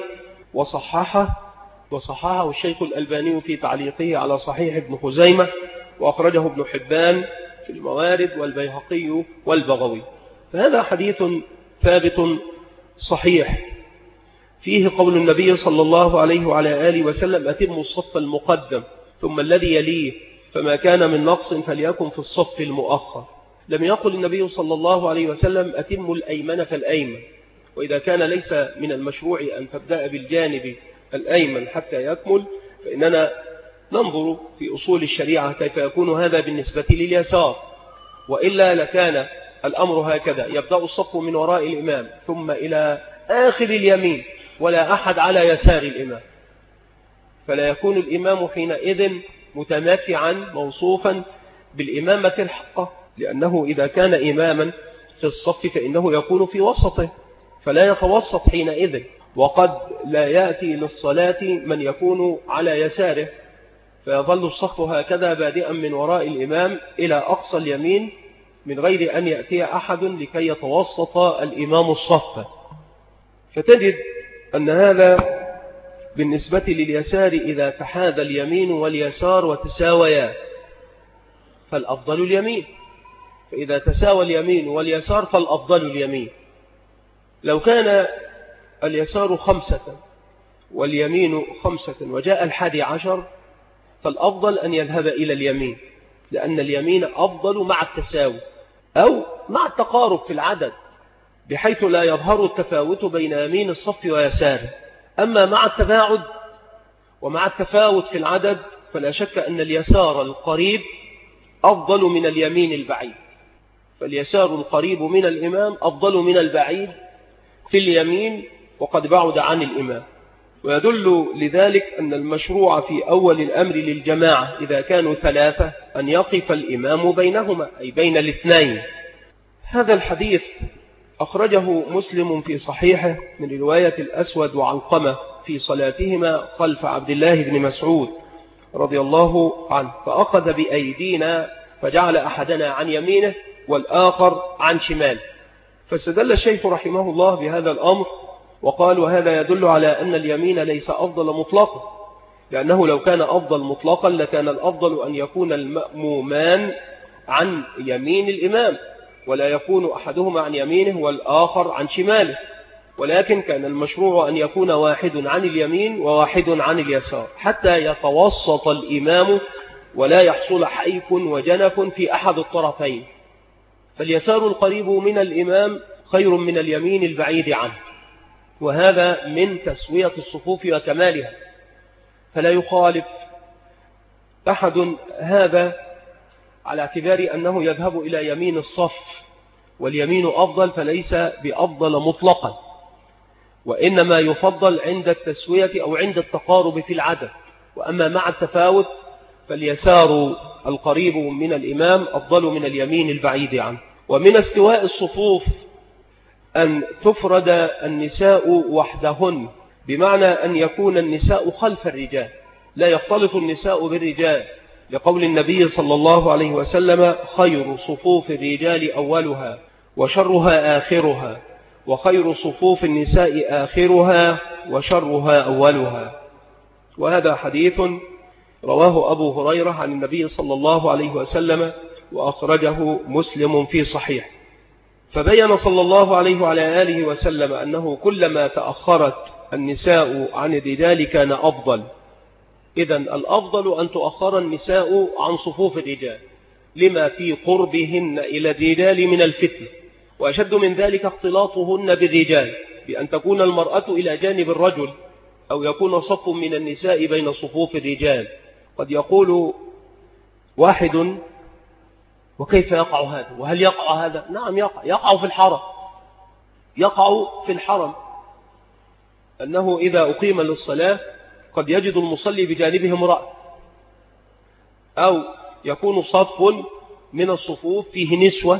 وصححه الشيخ الألباني في تعليقه على صحيح ابن خزيمة، وأخرجه ابن حبان في الموارد والبيهقي والبغوي. فهذا حديث ثابت صحيح فيه قول النبي صلى الله عليه وعلى آله وسلم أتم الصف المقدم ثم الذي يليه، فما كان من نقص فليكن في الصف المؤخر. لم يقل النبي صلى الله عليه وسلم أتم الأيمن فالأيمن، وإذا كان ليس من المشروع أن تبدأ بالجانب الأيمن حتى يكمل، فإننا ننظر في أصول الشريعة كيف يكون هذا بالنسبة لليسار، وإلا لكان الأمر هكذا: يبدأ الصف من وراء الإمام ثم إلى آخر اليمين ولا أحد على يسار الإمام، فلا يكون الإمام حينئذ متمتعا موصوفا بالإمامة الحقة، لأنه إذا كان إماما في الصف فإنه يكون في وسطه، فلا يتوسط حينئذ. وقد لا يأتي للصلاة من يكون على يساره، فيظل الصف هكذا بادئا من وراء الإمام إلى أقصى اليمين من غير أن يأتي أحد لكي يتوسط الإمام الصف. فتجد أن هذا بالنسبة لليسار إذا تحاذى اليمين واليسار وتساويا فالأفضل اليمين، فإذا تساوى اليمين واليسار فالأفضل اليمين. لو كان اليسار 5 واليمين 5 وجاء 11 فالأفضل أن يذهب إلى اليمين، لأن اليمين أفضل مع التساوي أو مع التقارب في العدد، بحيث لا يظهر التفاوت بين يمين الصف ويساره. أما مع التباعد ومع التفاوت في العدد فلا شك أن اليسار القريب أفضل من اليمين البعيد، فاليسار القريب من الإمام أفضل من البعيد في اليمين وقد بعد عن الإمام. ويدل لذلك أن المشروع في أول الأمر للجماعة إذا كانوا 3 أن يقف الإمام بينهما، أي بين الاثنين. هذا الحديث أخرجه مسلم في صحيحه من رواية الأسود وعلقمة في صلاتهما خلف عبد الله بن مسعود رضي الله عنه، فأخذ بأيدينا فجعل أحدنا عن يمينه والآخر عن شماله. فاستدل الشيخ رحمه الله بهذا الأمر وقال: وهذا يدل على أن اليمين ليس أفضل مطلقا، لأنه لو كان أفضل مطلقا لكان الأفضل أن يكون المأمومان عن يمين الإمام، ولا يكون أحدهما عن يمينه والآخر عن شماله، ولكن كان المشروع أن يكون واحد عن اليمين وواحد عن اليسار حتى يتوسط الإمام ولا يحصل حيف وجنف في أحد الطرفين. فاليسار القريب من الإمام خير من اليمين البعيد عنه، وهذا من تسوية الصفوف وكمالها، فلا يخالف أحد هذا على اعتبار أنه يذهب إلى يمين الصف واليمين أفضل، فليس بأفضل مطلقا، وإنما يفضل عند التسوية أو عند التقارب في العدد. وأما مع التفاوت فاليسار القريب من الإمام أفضل من اليمين البعيد عنه. ومن استواء الصفوف أن تفرد النساء وحدهن، بمعنى أن يكون النساء خلف الرجال، لا يختلط النساء بالرجال، لقول النبي صلى الله عليه وسلم: خير صفوف الرجال أولها وشرها آخرها، وخير صفوف النساء آخرها وشرها أولها. وهذا حديث رواه أبو هريرة عن النبي صلى الله عليه وسلم، وأخرجه مسلم في صحيح. فبين صلى الله عليه وعلى آله وسلم أنه كلما تأخرت النساء عن الرجال كان أفضل. إذن الأفضل أن تؤخر النساء عن صفوف الرجال لما في قربهن إلى الرجال من الفتنة، وأشد من ذلك اختلاطهن بالرجال، بأن تكون المرأة إلى جانب الرجل أو يكون صف من النساء بين صفوف الرجال. قد يقول واحد: وكيف يقع هذا؟ وهل يقع هذا؟ نعم يقع في الحرم، يقع في الحرم، أنه إذا أقيم للصلاة قد يجد المصلي بجانبه امرأة، أو يكون صف من الصفوف فيه نسوة،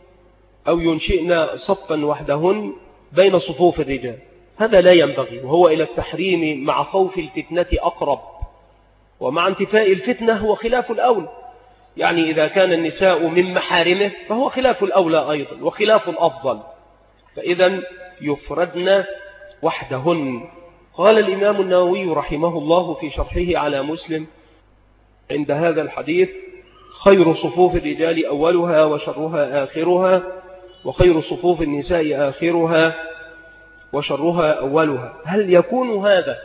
أو ينشئن صفا وحدهن بين صفوف الرجال. هذا لا ينبغي، وهو إلى التحريم مع خوف الفتنة أقرب، ومع انتفاء الفتنة هو خلاف الأولى. يعني إذا كان النساء من محارمه فهو خلاف الأولى أيضا وخلاف الأفضل، فإذا يفردن وحدهن. قال الإمام النووي رحمه الله في شرحه على مسلم عند هذا الحديث: خير صفوف الرجال أولها وشرها آخرها، وخير صفوف النساء آخرها وشرها أولها. هل يكون هذا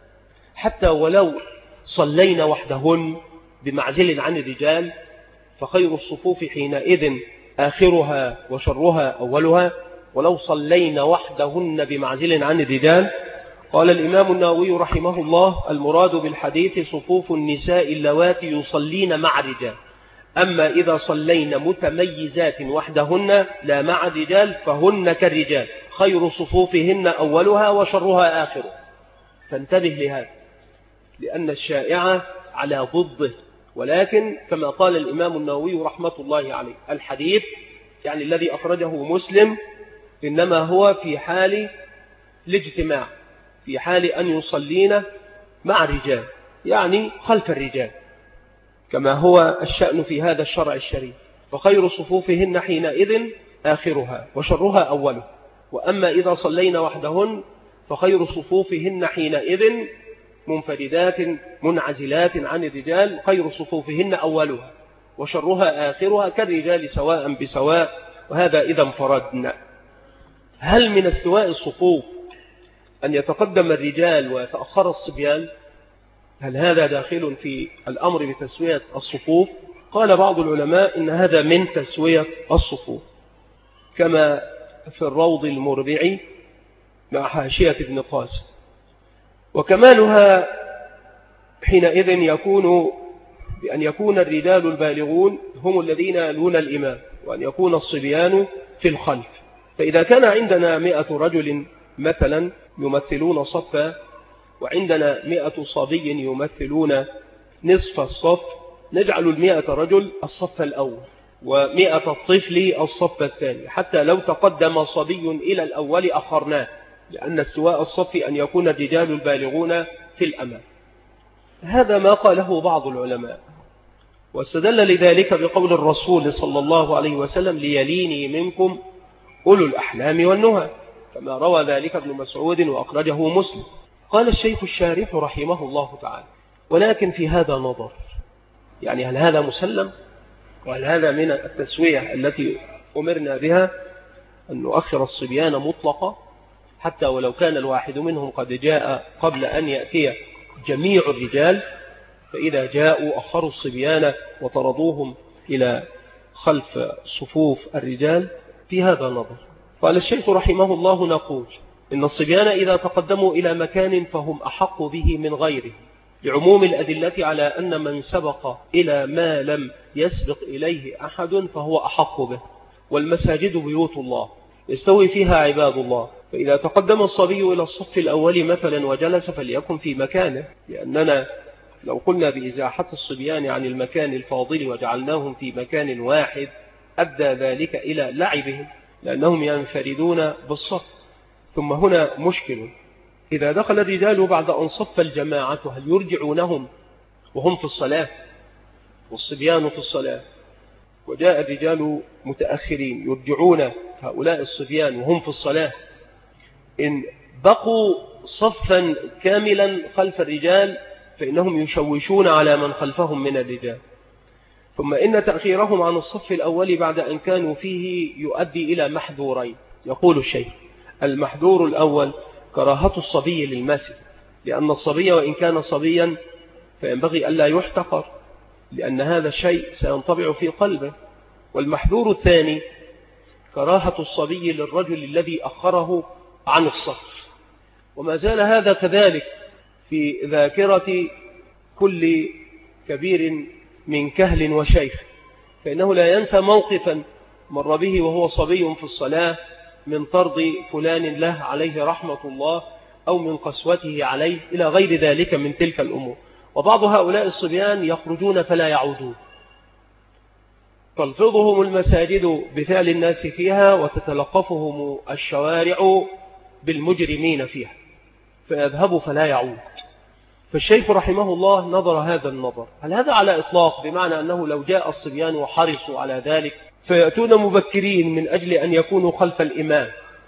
حتى ولو صلينا وحدهن بمعزل عن الرجال؟ فخير الصفوف حينئذ آخرها وشرها أولها، ولو صلينا وحدهن بمعزل عن الرجال. قال الإمام النووي رحمه الله: المراد بالحديث صفوف النساء اللواتي يصلين مع الرجال، أما إذا صلينا متميزات وحدهن لا مع الرجال فهن كالرجال، خير صفوفهن أولها وشرها آخرها. فانتبه لهذا، لأن الشائعة على ضده. ولكن كما قال الإمام النووي رحمة الله عليه: الحديث يعني الذي أخرجه مسلم إنما هو في حال الاجتماع، في حال أن يصلين مع الرجال، يعني خلف الرجال، كما هو الشأن في هذا الشرع الشريف. فخير صفوفهن حينئذ آخرها وشرها أوله. وأما إذا صلينا وحدهن فخير صفوفهن حينئذ منفردات منعزلات عن الرجال، خير صفوفهن أولها وشرها آخرها كالرجال سواء بسواء. وهذا إذا انفردنا. هل من استواء الصفوف أن يتقدم الرجال ويتأخر الصبيان؟ هل هذا داخل في الأمر بتسوية الصفوف؟ قال بعض العلماء إن هذا من تسوية الصفوف، كما في الروض المربع مع حاشية ابن قاسم. وكمالها حينئذ يكون بأن يكون الرجال البالغون هم الذين يلون الإمام، وأن يكون الصبيان في الخلف. فإذا كان عندنا 100 رجل مثلا يمثلون صفا، وعندنا 100 صبي يمثلون نصف الصف، نجعل 100 رجل الصف الأول، و100 الطفل الصف الثاني، حتى لو تقدم صبي إلى الأول أخرناه، لأن استواء الصف أن يكون الرجال البالغون في الأمام. هذا ما قاله بعض العلماء، واستدل لذلك بقول الرسول صلى الله عليه وسلم: ليليني منكم أولو الأحلام والنهى، كما روى ذلك ابن مسعود وأخرجه مسلم. قال الشيخ الشارح رحمه الله تعالى: ولكن في هذا نظر، يعني هل هذا مسلم؟ وهل هذا من التسوية التي أمرنا بها أن نؤخر الصبيان مطلقة، حتى ولو كان الواحد منهم قد جاء قبل أن يأتي جميع الرجال؟ فإذا جاءوا أخروا الصبيان وطردوهم إلى خلف صفوف الرجال. في هذا نظر. قال الشيخ رحمه الله: نقول إن الصبيان إذا تقدموا إلى مكان فهم أحق به من غيره، لعموم الأدلة على أن من سبق إلى ما لم يسبق إليه أحد فهو أحق به، والمساجد بيوت الله يستوي فيها عباد الله. فإذا تقدم الصبي إلى الصف الأول مثلا وجلس فليكن في مكانه، لأننا لو قلنا بإزاحة الصبيان عن المكان الفاضل وجعلناهم في مكان واحد أدى ذلك إلى لعبهم، لأنهم ينفردون بالصف. ثم هنا مشكل: إذا دخل الرجال بعد أن صف الجماعة هل يرجعونهم وهم في الصلاة والصبيان في الصلاة؟ وجاء الرجال متأخرين يرجعون هؤلاء الصبيان وهم في الصلاة. إن بقوا صفا كاملا خلف الرجال فإنهم يشوشون على من خلفهم من الرجال. ثم إن تأخيرهم عن الصف الأول بعد أن كانوا فيه يؤدي إلى محذورين. يقول الشيخ: المحذور الأول كراهة الصبي للمسجد، لأن الصبي وإن كان صبيا فينبغي ألا يحتقر، لأن هذا الشيء سينطبع في قلبه. والمحذور الثاني كراهة الصبي للرجل الذي أخره عن الصف. وما زال هذا كذلك في ذاكرة كل كبير من كهل وشيخ، فإنه لا ينسى موقفا مر به وهو صبي في الصلاة من طرد فلان له عليه رحمة الله، أو من قسوته عليه إلى غير ذلك من تلك الأمور. وبعض هؤلاء الصبيان يخرجون فلا يعودون، تلفظهم المساجد بفعل الناس فيها وتتلقفهم الشوارع بالمجرمين فيها، فيذهبوا فلا يعود. فالشيخ رحمه الله نظر هذا النظر. هل هذا على إطلاق بمعنى أنه لو جاء الصبيان وحرصوا على ذلك فيأتون مبكرين من أجل أن يكونوا خلف الإمام،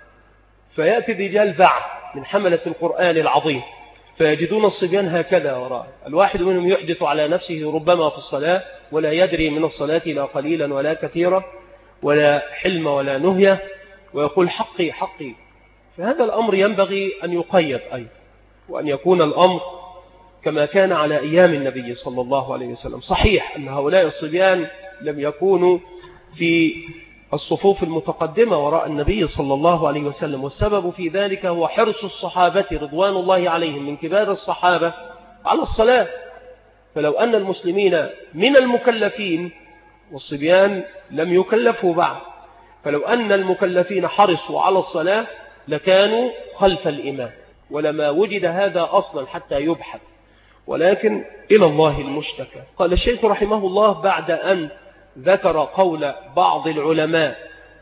فيأتي الرجال بعد من حملة القرآن العظيم فيجدون الصبيان هكذا وراء، الواحد منهم يحدث على نفسه ربما في الصلاة ولا يدري من الصلاة لا قليلا ولا كثيرا ولا حلم ولا نهية، ويقول حقي حقي. فهذا الأمر ينبغي أن يقيد أيضا، وأن يكون الأمر كما كان على أيام النبي صلى الله عليه وسلم. صحيح أن هؤلاء الصبيان لم يكونوا في الصفوف المتقدمة وراء النبي صلى الله عليه وسلم، والسبب في ذلك هو حرص الصحابة رضوان الله عليهم من كبار الصحابة على الصلاة. فلو أن المسلمين من المكلفين والصبيان لم يكلفوا بعد، فلو أن المكلفين حرصوا على الصلاة لكانوا خلف الإمام، ولما وجد هذا أصلا حتى يبحث، ولكن إلى الله المشتكى. قال الشيخ رحمه الله بعد أن ذكر قول بعض العلماء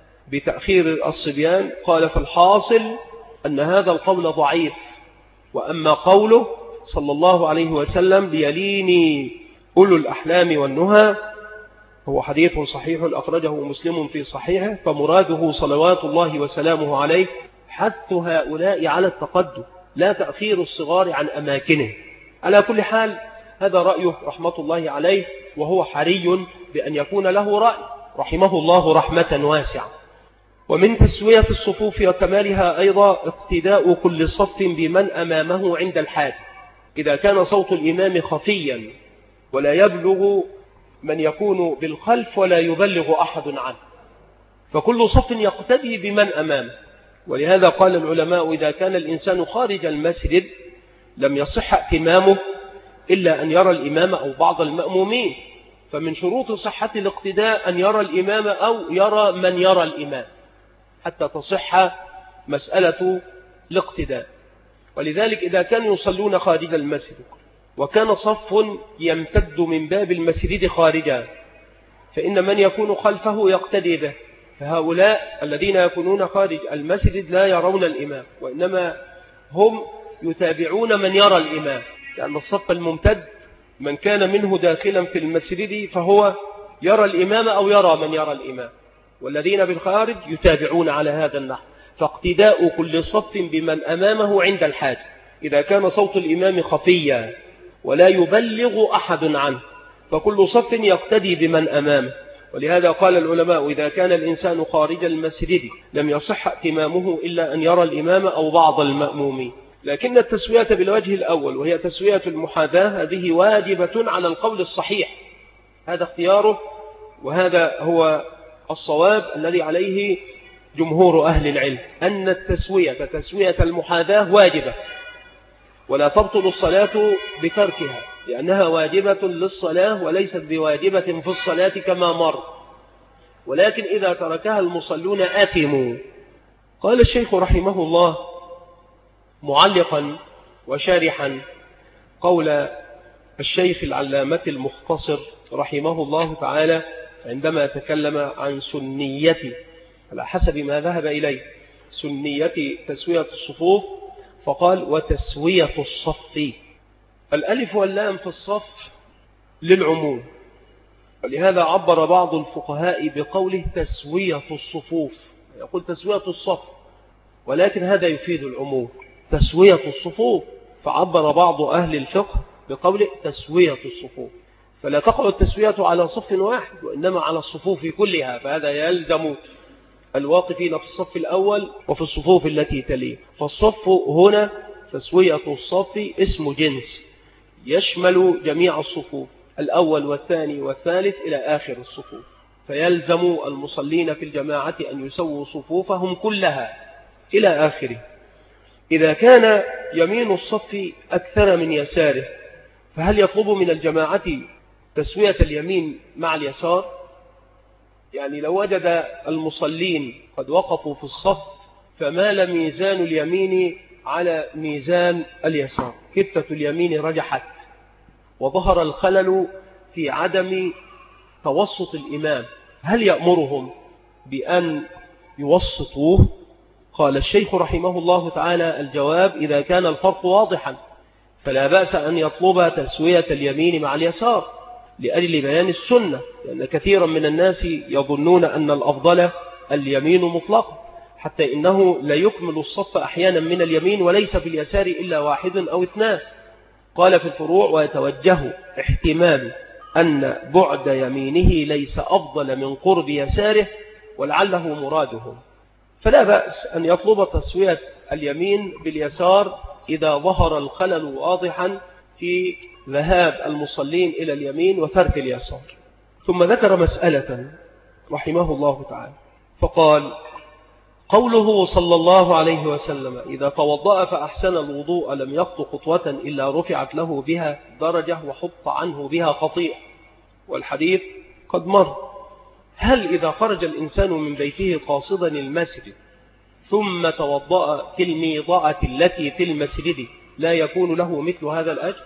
بتأخير الصبيان، قال فالحاصل أن هذا القول ضعيف، وأما قوله صلى الله عليه وسلم ليليني أولو الأحلام والنهى هو حديث صحيح أخرجه مسلم في صحيحه، فمراده صلوات الله وسلامه عليه حث هؤلاء على التقدم لا تأخير الصغار عن أماكنه. على كل حال هذا رأيه رحمة الله عليه، وهو حري بأن يكون له رأي رحمه الله رحمة واسعة. ومن تسوية الصفوف وكمالها أيضا اقتداء كل صف بمن أمامه عند الحاجة. إذا كان صوت الإمام خفيا ولا يبلغ من يكون بالخلف ولا يبلغ أحد عنه، فكل صف يقتدي بمن أمامه. ولهذا قال العلماء إذا كان الإنسان خارج المسجد لم يصح ائتمامه إلا أن يرى الإمام أو بعض المأمومين، فمن شروط صحة الاقتداء أن يرى الإمام أو يرى من يرى الإمام حتى تصح مسألة الاقتداء. ولذلك إذا كانوا يصلون خارج المسجد وكان صف يمتد من باب المسجد خارجا، فإن من يكون خلفه يقتدي به، فهؤلاء الذين يكونون خارج المسجد لا يرون الإمام، وإنما هم يتابعون من يرى الإمام، لأن الصف الممتد من كان منه داخلا في المسجد فهو يرى الإمام أو يرى من يرى الإمام، والذين بالخارج يتابعون على هذا النحو. فاقتداء كل صف بمن أمامه عند الحاجة. إذا كان صوت الإمام خفيا ولا يبلغ أحد عنه فكل صف يقتدي بمن أمامه. ولهذا قال العلماء إذا كان الإنسان خارج المسجد لم يصح ائتمامه إلا أن يرى الإمام أو بعض المأمومين. لكن التسوية بالوجه الأول وهي تسوية المحاذاة هذه واجبة على القول الصحيح، هذا اختياره وهذا هو الصواب الذي عليه جمهور أهل العلم، أن التسوية تسوية المحاذاة واجبة، ولا تبطل الصلاة بتركها، لأنها واجبة للصلاة وليست بواجبة في الصلاة كما مر، ولكن إذا تركها المصلون آثموا. قال الشيخ رحمه الله معلقا وشارحا قول الشيخ العلامة المختصر رحمه الله تعالى عندما تكلم عن سنية على حسب ما ذهب إليه سنية تسوية الصفوف، فقال وتسوية الصف. الألف واللام في الصف للعموم، ولهذا عبر بعض الفقهاء بقوله تسوية الصفوف، يقول تسوية الصف، ولكن هذا يفيد العموم تسوية الصفوف، فعبر بعض أهل الفقه بقوله تسوية الصفوف، فلا تقع التسوية على صف واحد وإنما على الصفوف كلها، فهذا يلزم الواقفين في الصف الأول وفي الصفوف التي تليه. فالصف هنا تسوية الصف اسم جنس يشمل جميع الصفوف الأول والثاني والثالث إلى آخر الصفوف، فيلزم المصلين في الجماعة أن يسووا صفوفهم كلها إلى آخره. إذا كان يمين الصف أكثر من يساره فهل يطلب من الجماعة تسوية اليمين مع اليسار؟ يعني لو وجد المصلين قد وقفوا في الصف فمال ميزان اليمين على ميزان اليسار، كفة اليمين رجحت، وظهر الخلل في عدم توسط الإمام، هل يأمرهم بأن يوسطوه؟ قال الشيخ رحمه الله تعالى: الجواب: إذا كان الفرق واضحا فلا بأس أن يطلب تسوية اليمين مع اليسار لأجل بيان السنة، لأن كثيرا من الناس يظنون أن الأفضل اليمين مطلقا، حتى إنه لا يكمل الصف أحيانا من اليمين وليس في اليسار إلا واحد أو اثنان. قال في الفروع: ويتوجه احتمال أن بعد يمينه ليس أفضل من قرب يساره ولعله مرادهم، فلا بأس أن يطلب تسوية اليمين باليسار إذا ظهر الخلل واضحا في ذهاب المصلين إلى اليمين وترك اليسار. ثم ذكر مسألة رحمه الله تعالى فقال: قوله صلى الله عليه وسلم: إذا توضأ فأحسن الوضوء لم يخطو خطوة إلا رفعت له بها درجة وحط عنه بها خطيئة، والحديث قد مر. هل إذا خرج الإنسان من بيته قاصدا المسجد ثم توضأ في الميضاءة التي في المسجد لا يكون له مثل هذا الأجر؟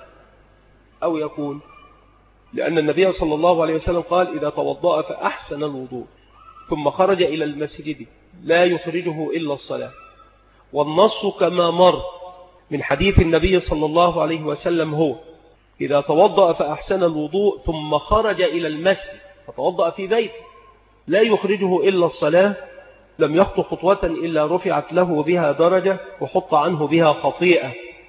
أو يكون؟ لأن النبي صلى الله عليه وسلم قال: إذا توضأ فأحسن الوضوء ثم خرج إلى المسجد لا يخرجه إلا الصلاة، والنص كما مر من حديث النبي صلى الله عليه وسلم هو: إذا توضأ فأحسن الوضوء ثم خرج إلى المسجد فتوضأ في بيته لا يخرجه إلا الصلاة لم يخطو خطوة إلا رفعت له بها درجة وحط عنه بها خطيئة.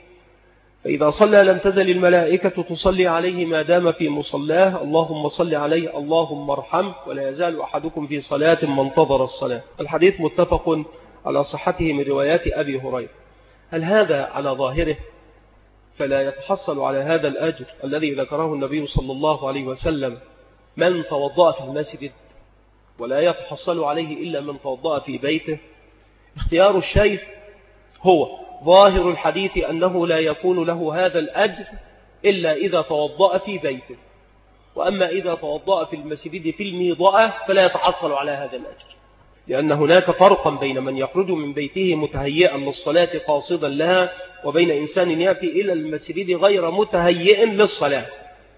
فإذا صلى لم تزل الملائكة تصلي عليه ما دام في مصلاه: اللهم صل عليه اللهم ارحمه، ولا يزال أحدكم في صلاة ما انتظر الصلاة. الحديث متفق على صحته من روايات أبي هريرة. هل هذا على ظاهره فلا يتحصل على هذا الأجر الذي ذكره النبي صلى الله عليه وسلم من توضأ في المسجد، ولا يتحصل عليه إلا من توضأ في بيته؟ اختيار الشيخ هو ظاهر الحديث أنه لا يكون له هذا الأجر إلا إذا توضأ في بيته، وأما إذا توضأ في المسجد في الميضاءة فلا يتحصل على هذا الأجر، لأن هناك فرقا بين من يخرج من بيته متهيئا للصلاة قاصدا لها وبين إنسان يأتي إلى المسجد غير متهيئ للصلاة.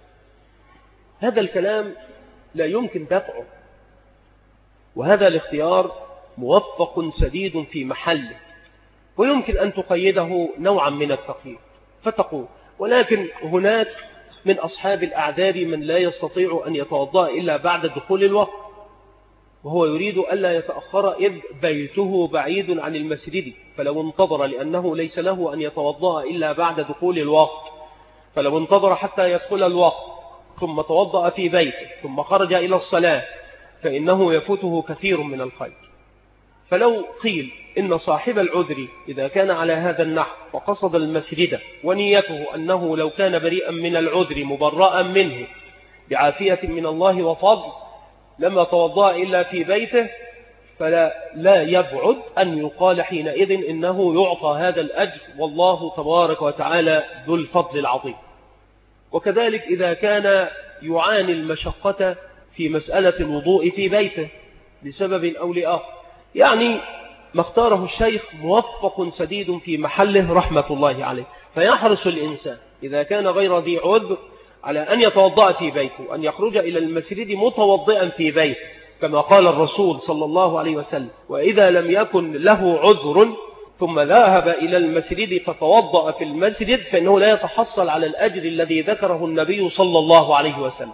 هذا الكلام لا يمكن دفعه، وهذا الاختيار موفق سديد في محله، ويمكن أن تقيده نوعا من التقييد فتقول: ولكن هناك من أصحاب الأعذار من لا يستطيع أن يتوضأ إلا بعد دخول الوقت، وهو يريد ألا يتأخر إذ بيته بعيد عن المسجد، فلو انتظر، لأنه ليس له أن يتوضأ إلا بعد دخول الوقت، فلو انتظر حتى يدخل الوقت ثم توضأ في بيته ثم خرج إلى الصلاة فإنه يفوته كثير من الخير. فلو قيل إن صاحب العذر إذا كان على هذا النحو وقصد المسجد ونيته أنه لو كان بريئا من العذر مبرأ منه بعافية من الله وفضل لما توضأ إلا في بيته، فلا يبعد أن يقال حينئذ إنه يعطى هذا الأجر، والله تبارك وتعالى ذو الفضل العظيم. وكذلك إذا كان يعاني المشقة في مسألة الوضوء في بيته لسبب أو لآخر، يعني ما اختاره الشيخ موفق سديد في محله رحمة الله عليه، فيحرص الإنسان إذا كان غير ذي عذر على أن يتوضأ في بيته، أن يخرج إلى المسجد متوضئا في بيته كما قال الرسول صلى الله عليه وسلم: وإذا لم يكن له عذر ثم ذهب إلى المسجد فتوضأ في المسجد فإنه لا يتحصل على الأجر الذي ذكره النبي صلى الله عليه وسلم.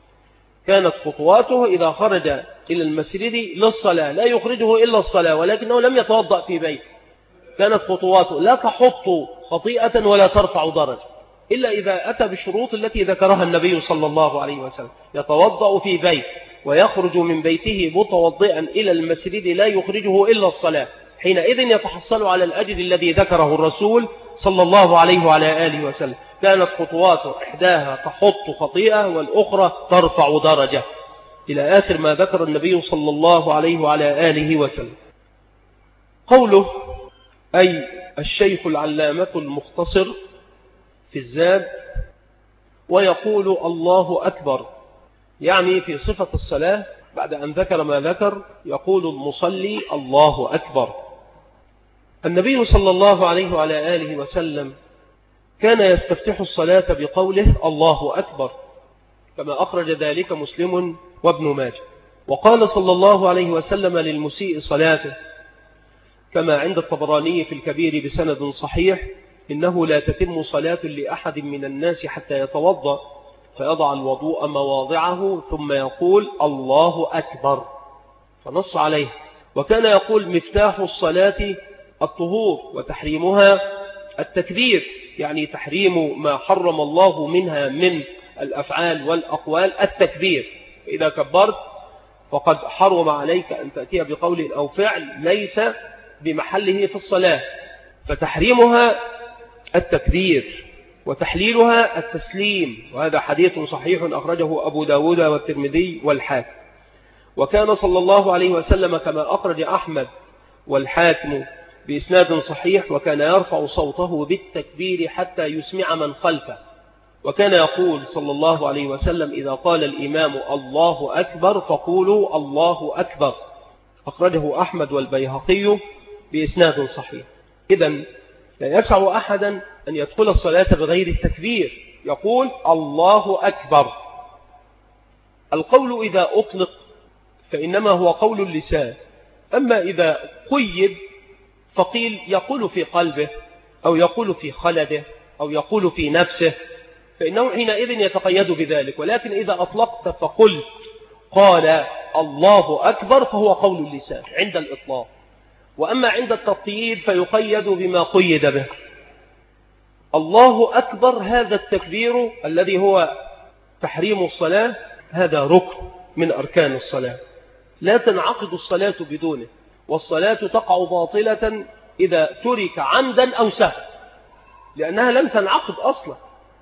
كانت خطواته إذا خرج إلى المسجد للصلاة لا يخرجه إلا الصلاة، ولكنه لم يتوضأ في بيته. كانت خطواته لا تحط خطيئة ولا ترفع درجة إلا إذا أتى بالشروط التي ذكرها النبي صلى الله عليه وسلم: يتوضأ في بيت ويخرج من بيته متوضئا إلى المسجد لا يخرجه إلا الصلاة، حينئذ يتحصل على الأجر الذي ذكره الرسول صلى الله عليه وعلى آله وسلم. كانت خطواته إحداها تحط خطيئة والأخرى ترفع درجة، إلى آخر ما ذكر النبي صلى الله عليه وعلى آله وسلم. قوله أي الشيخ العلامة المختصر في الزاد: ويقول الله أكبر، يعني في صفة الصلاة بعد أن ذكر ما ذكر يقول المصلي الله أكبر. النبي صلى الله عليه وعلى آله وسلم كان يستفتح الصلاة بقوله الله أكبر، كما أخرج ذلك مسلم وابن ماجه. وقال صلى الله عليه وسلم للمسيء صلاته كما عند الطبراني في الكبير بسند صحيح: إنه لا تتم صلاة لأحد من الناس حتى يتوضأ فيضع الوضوء مواضعه ثم يقول الله أكبر، فنص عليه. وكان يقول مفتاح الصلاة الطهور وتحريمها التكبير، يعني تحريم ما حرم الله منها من الأفعال والأقوال التكبير. إذا كبرت فقد حرم عليك أن تأتي بقول أو فعل ليس بمحله في الصلاة، فتحريمها التكبير وتحليلها التسليم. وهذا حديث صحيح أخرجه أبو داود والترمذي والحاكم. وكان صلى الله عليه وسلم كما أخرج أحمد والحاكم بإسناد صحيح: وكان يرفع صوته بالتكبير حتى يسمع من خلفه. وكان يقول صلى الله عليه وسلم: إذا قال الإمام الله أكبر فقولوا الله أكبر. أخرجه أحمد والبيهقي بإسناد صحيح. إذن لا يسع أحدا أن يدخل الصلاة بغير التكبير، يقول الله أكبر. القول إذا أطلق فإنما هو قول اللسان، أما إذا قيد فقيل يقول في قلبه أو يقول في خلده أو يقول في نفسه، فإنه حينئذ يتقيد بذلك. ولكن إذا أطلقت فقلت قال الله أكبر فهو قول اللسان عند الإطلاق. وأما عند التقييد فيقيد بما قيد به. الله أكبر هذا التكبير الذي هو تحريم الصلاة، هذا ركن من أركان الصلاة، لا تنعقد الصلاة بدونه، والصلاة تقع باطلة إذا ترك عمدا أو سهوا، لأنها لم تنعقد أصلا.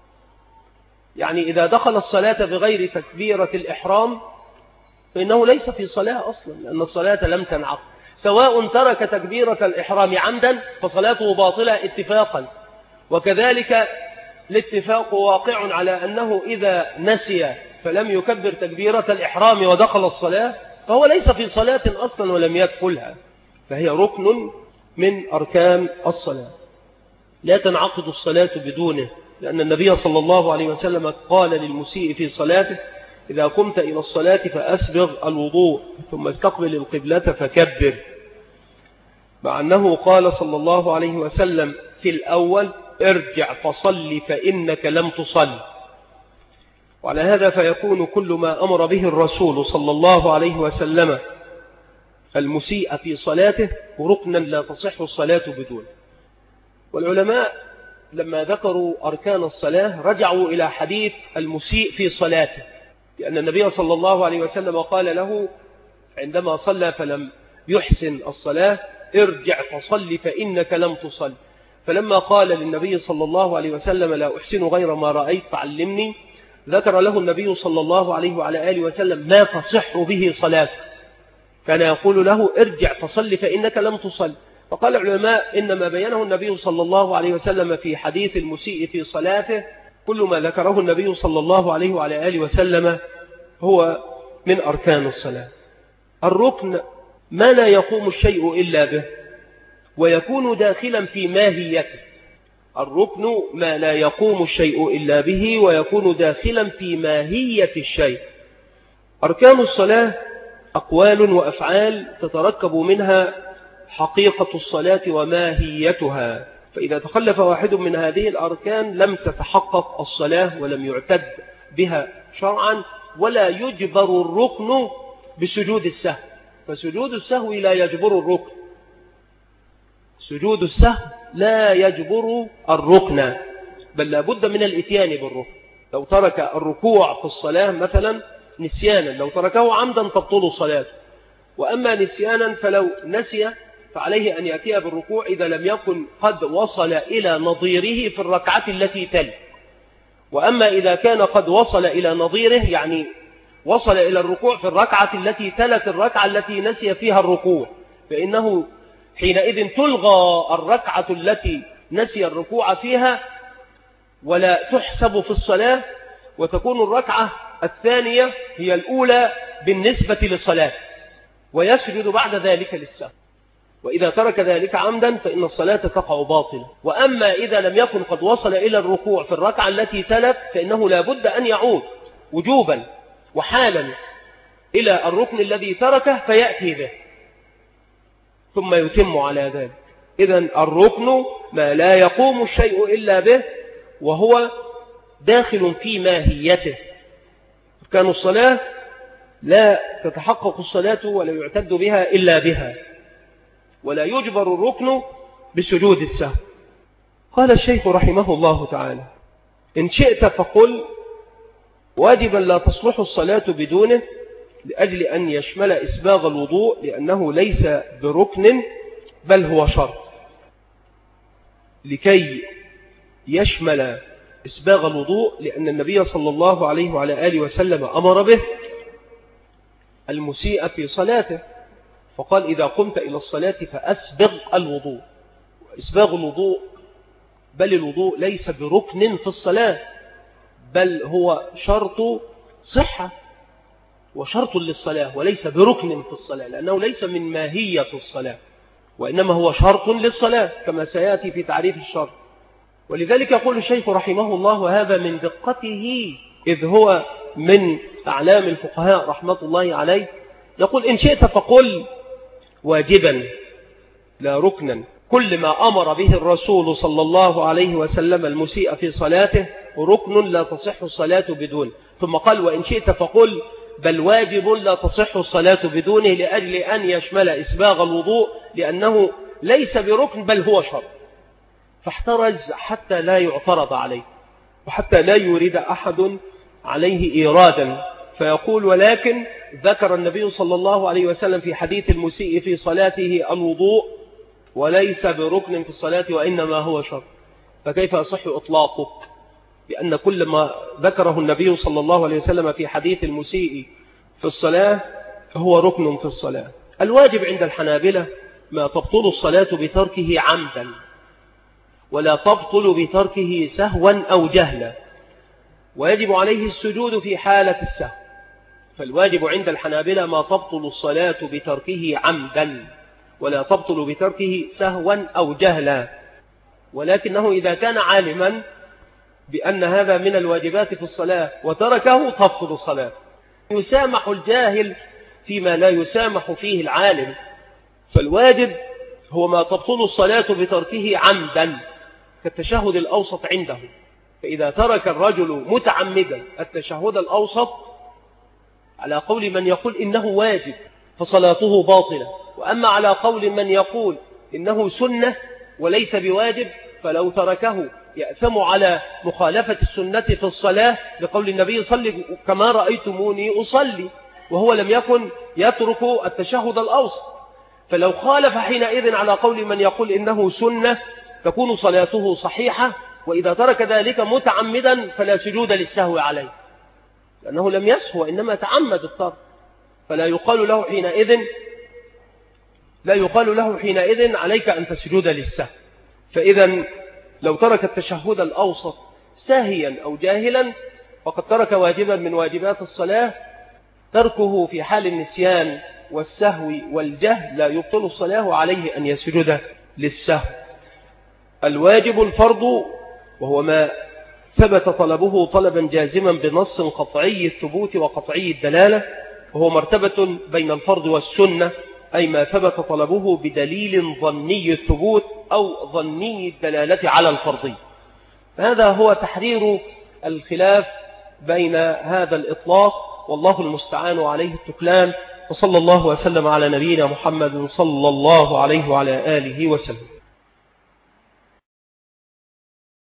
يعني إذا دخل الصلاة بغير تكبيرة الإحرام فإنه ليس في صلاة أصلا، لأن الصلاة لم تنعقد. سواء ترك تكبيرة الإحرام عمدا فصلاته باطلة اتفاقا، وكذلك الاتفاق واقع على أنه إذا نسي فلم يكبر تكبيرة الإحرام ودخل الصلاة فهو ليس في صلاة أصلا ولم يدخلها، فهي ركن من أركان الصلاة، لا تنعقد الصلاة بدونه. لأن النبي صلى الله عليه وسلم قال للمسيء في صلاته: إذا قمت إلى الصلاة فأسبغ الوضوء ثم استقبل القبلة فكبر، مع أنه قال صلى الله عليه وسلم في الأول: ارجع فصل فإنك لم تصل. وعلى هذا فيكون كل ما أمر به الرسول صلى الله عليه وسلم المسيء في صلاته ركنا لا تصح الصلاة بدون. والعلماء لما ذكروا أركان الصلاة رجعوا إلى حديث المسيء في صلاته، لأن النبي صلى الله عليه وسلم قال له عندما صلى فلم يحسن الصلاة: ارجع فصل فإنك لم تصل. فلما قال للنبي صلى الله عليه وسلم: لا أحسن غير ما رأيت فعلمني، ذكر له النبي صلى الله عليه وعلى آله وسلم ما تصح به صلاته، كان يقول له: ارجع فصل فإنك لم تصل. فقال العلماء: إنما بينه النبي صلى الله عليه وسلم في حديث المسيء في صلاته كل ما ذكره النبي صلى الله عليه وعلى آله وسلم هو من أركان الصلاة. الركن ما لا يقوم الشيء إلا به ويكون داخلا في ماهيته. الركن ما لا يقوم الشيء إلا به ويكون داخلا في ماهية الشيء. أركان الصلاة أقوال وأفعال تتركب منها حقيقة الصلاة وماهيتها، فإذا تخلف واحد من هذه الأركان لم تتحقق الصلاة ولم يعتد بها شرعا، ولا يجبر الركن بسجود السهو، فسجود السهو لا يجبر الركن، سجود السهو لا يجبر الركن، بل لا بد من الاتيان بالركن. لو ترك الركوع في الصلاة مثلا نسيانا، لو تركه عمدا تبطل صلاته. وأما نسيانا فلو نسي فعليه أن يأتي بالركوع إذا لم يكن قد وصل إلى نظيره في الركعة التي تلي. وأما إذا كان قد وصل إلى نظيره، يعني وصل إلى الركوع في الركعة التي تلت الركعة التي نسي فيها الركوع، فإنه حينئذ تلغى الركعة التي نسي الركوع فيها ولا تحسب في الصلاة، وتكون الركعة الثانية هي الأولى بالنسبة للصلاة، ويسجد بعد ذلك للسهو. وإذا ترك ذلك عمدا فإن الصلاة تقع باطلة. وأما إذا لم يكن قد وصل إلى الركوع في الركعة التي تلت فإنه لا بد أن يعود وجوبا وحالا إلى الركن الذي تركه فيأتي به ثم يتم على ذلك. إذن الركن ما لا يقوم الشيء إلا به وهو داخل في ماهيته. كان الصلاة لا تتحقق الصلاة ولا يعتد بها إلا بها، ولا يجبر الركن بسجود السهو. قال الشيخ رحمه الله تعالى: إن شئت فقل واجبا لا تصلح الصلاة بدونه لأجل أن يشمل إسباغ الوضوء لأنه ليس بركن بل هو شرط. لكي يشمل إسباغ الوضوء لأن النبي صلى الله عليه وعلى آله وسلم أمر به المسيء في صلاته، فقال: إذا قمت إلى الصلاة فأسبغ الوضوء. إسباغ الوضوء بل الوضوء ليس بركن في الصلاة بل هو شرط صحة وشرط للصلاة وليس بركن في الصلاة، لأنه ليس من ماهية الصلاة وإنما هو شرط للصلاة كما سيأتي في تعريف الشرط. ولذلك يقول الشيخ رحمه الله وهذا من دقته إذ هو من أعلام الفقهاء رحمة الله عليه، يقول: إن شئت فقل واجبا لا ركنا، كل ما أمر به الرسول صلى الله عليه وسلم المسيء في صلاته ركن لا تصح الصلاة بدونه. ثم قال: وإن شئت فقل بل واجب لا تصح الصلاة بدونه لأجل أن يشمل إسباغ الوضوء لأنه ليس بركن بل هو شرط. فاحترز حتى لا يعترض عليه وحتى لا يريد أحد عليه إيرادا، فيقول: ولكن ذكر النبي صلى الله عليه وسلم في حديث المسيء في صلاته الوضوء وليس بركن في الصلاة وإنما هو شرط، فكيف يصح إطلاقه؟ لأن كل ما ذكره النبي صلى الله عليه وسلم في حديث المسيء في الصلاة هو ركن في الصلاة. الواجب عند الحنابلة ما تبطل الصلاة بتركه عمدا ولا تبطل بتركه سهوا أو جهلا، ويجب عليه السجود في حالة السهو. فالواجب عند الحنابلة ما تبطل الصلاة بتركه عمدا ولا تبطل بتركه سهوا أو جهلا، ولكنه إذا كان عالما بأن هذا من الواجبات في الصلاة وتركه تبطل الصلاة. يسامح الجاهل فيما لا يسامح فيه العالم، فالواجب هو ما تبطل الصلاة بتركه عمدا كالتشهد الأوسط عنده، فإذا ترك الرجل متعمدا التشهد الأوسط على قول من يقول إنه واجب فصلاته باطلة، وأما على قول من يقول إنه سنة وليس بواجب فلو تركه يأثم على مخالفة السنة في الصلاة لقول النبي: صلوا كما رأيتموني أصلي، وهو لم يكن يترك التشهد الأوسط. فلو خالف حينئذ على قول من يقول إنه سنة تكون صلاته صحيحة، وإذا ترك ذلك متعمدا فلا سجود للسهو عليه لأنه لم يسهو إنما تعمد الترك، فلا يقال له حينئذ عليك أن تسجد للسهو. فإذا لو ترك التشهد الأوسط ساهيا أو جاهلا فقد ترك واجبا من واجبات الصلاة. تركه في حال النسيان والسهو والجهل لا يبطل الصلاة عليه أن يسجد للسهو. الواجب الفرض وهو ما ثبت طلبه طلبا جازما بنص قطعي الثبوت وقطعي الدلالة، وهو مرتبة بين الفرض والسنة، أي ما ثبت طلبه بدليل ظني الثبوت أو ظني الدلالة على الفرضي. هذا هو تحرير الخلاف بين هذا الإطلاق، والله المستعان عليه التكلان، وصلى الله وسلم على نبينا محمد صلى الله عليه وعلى آله وسلم.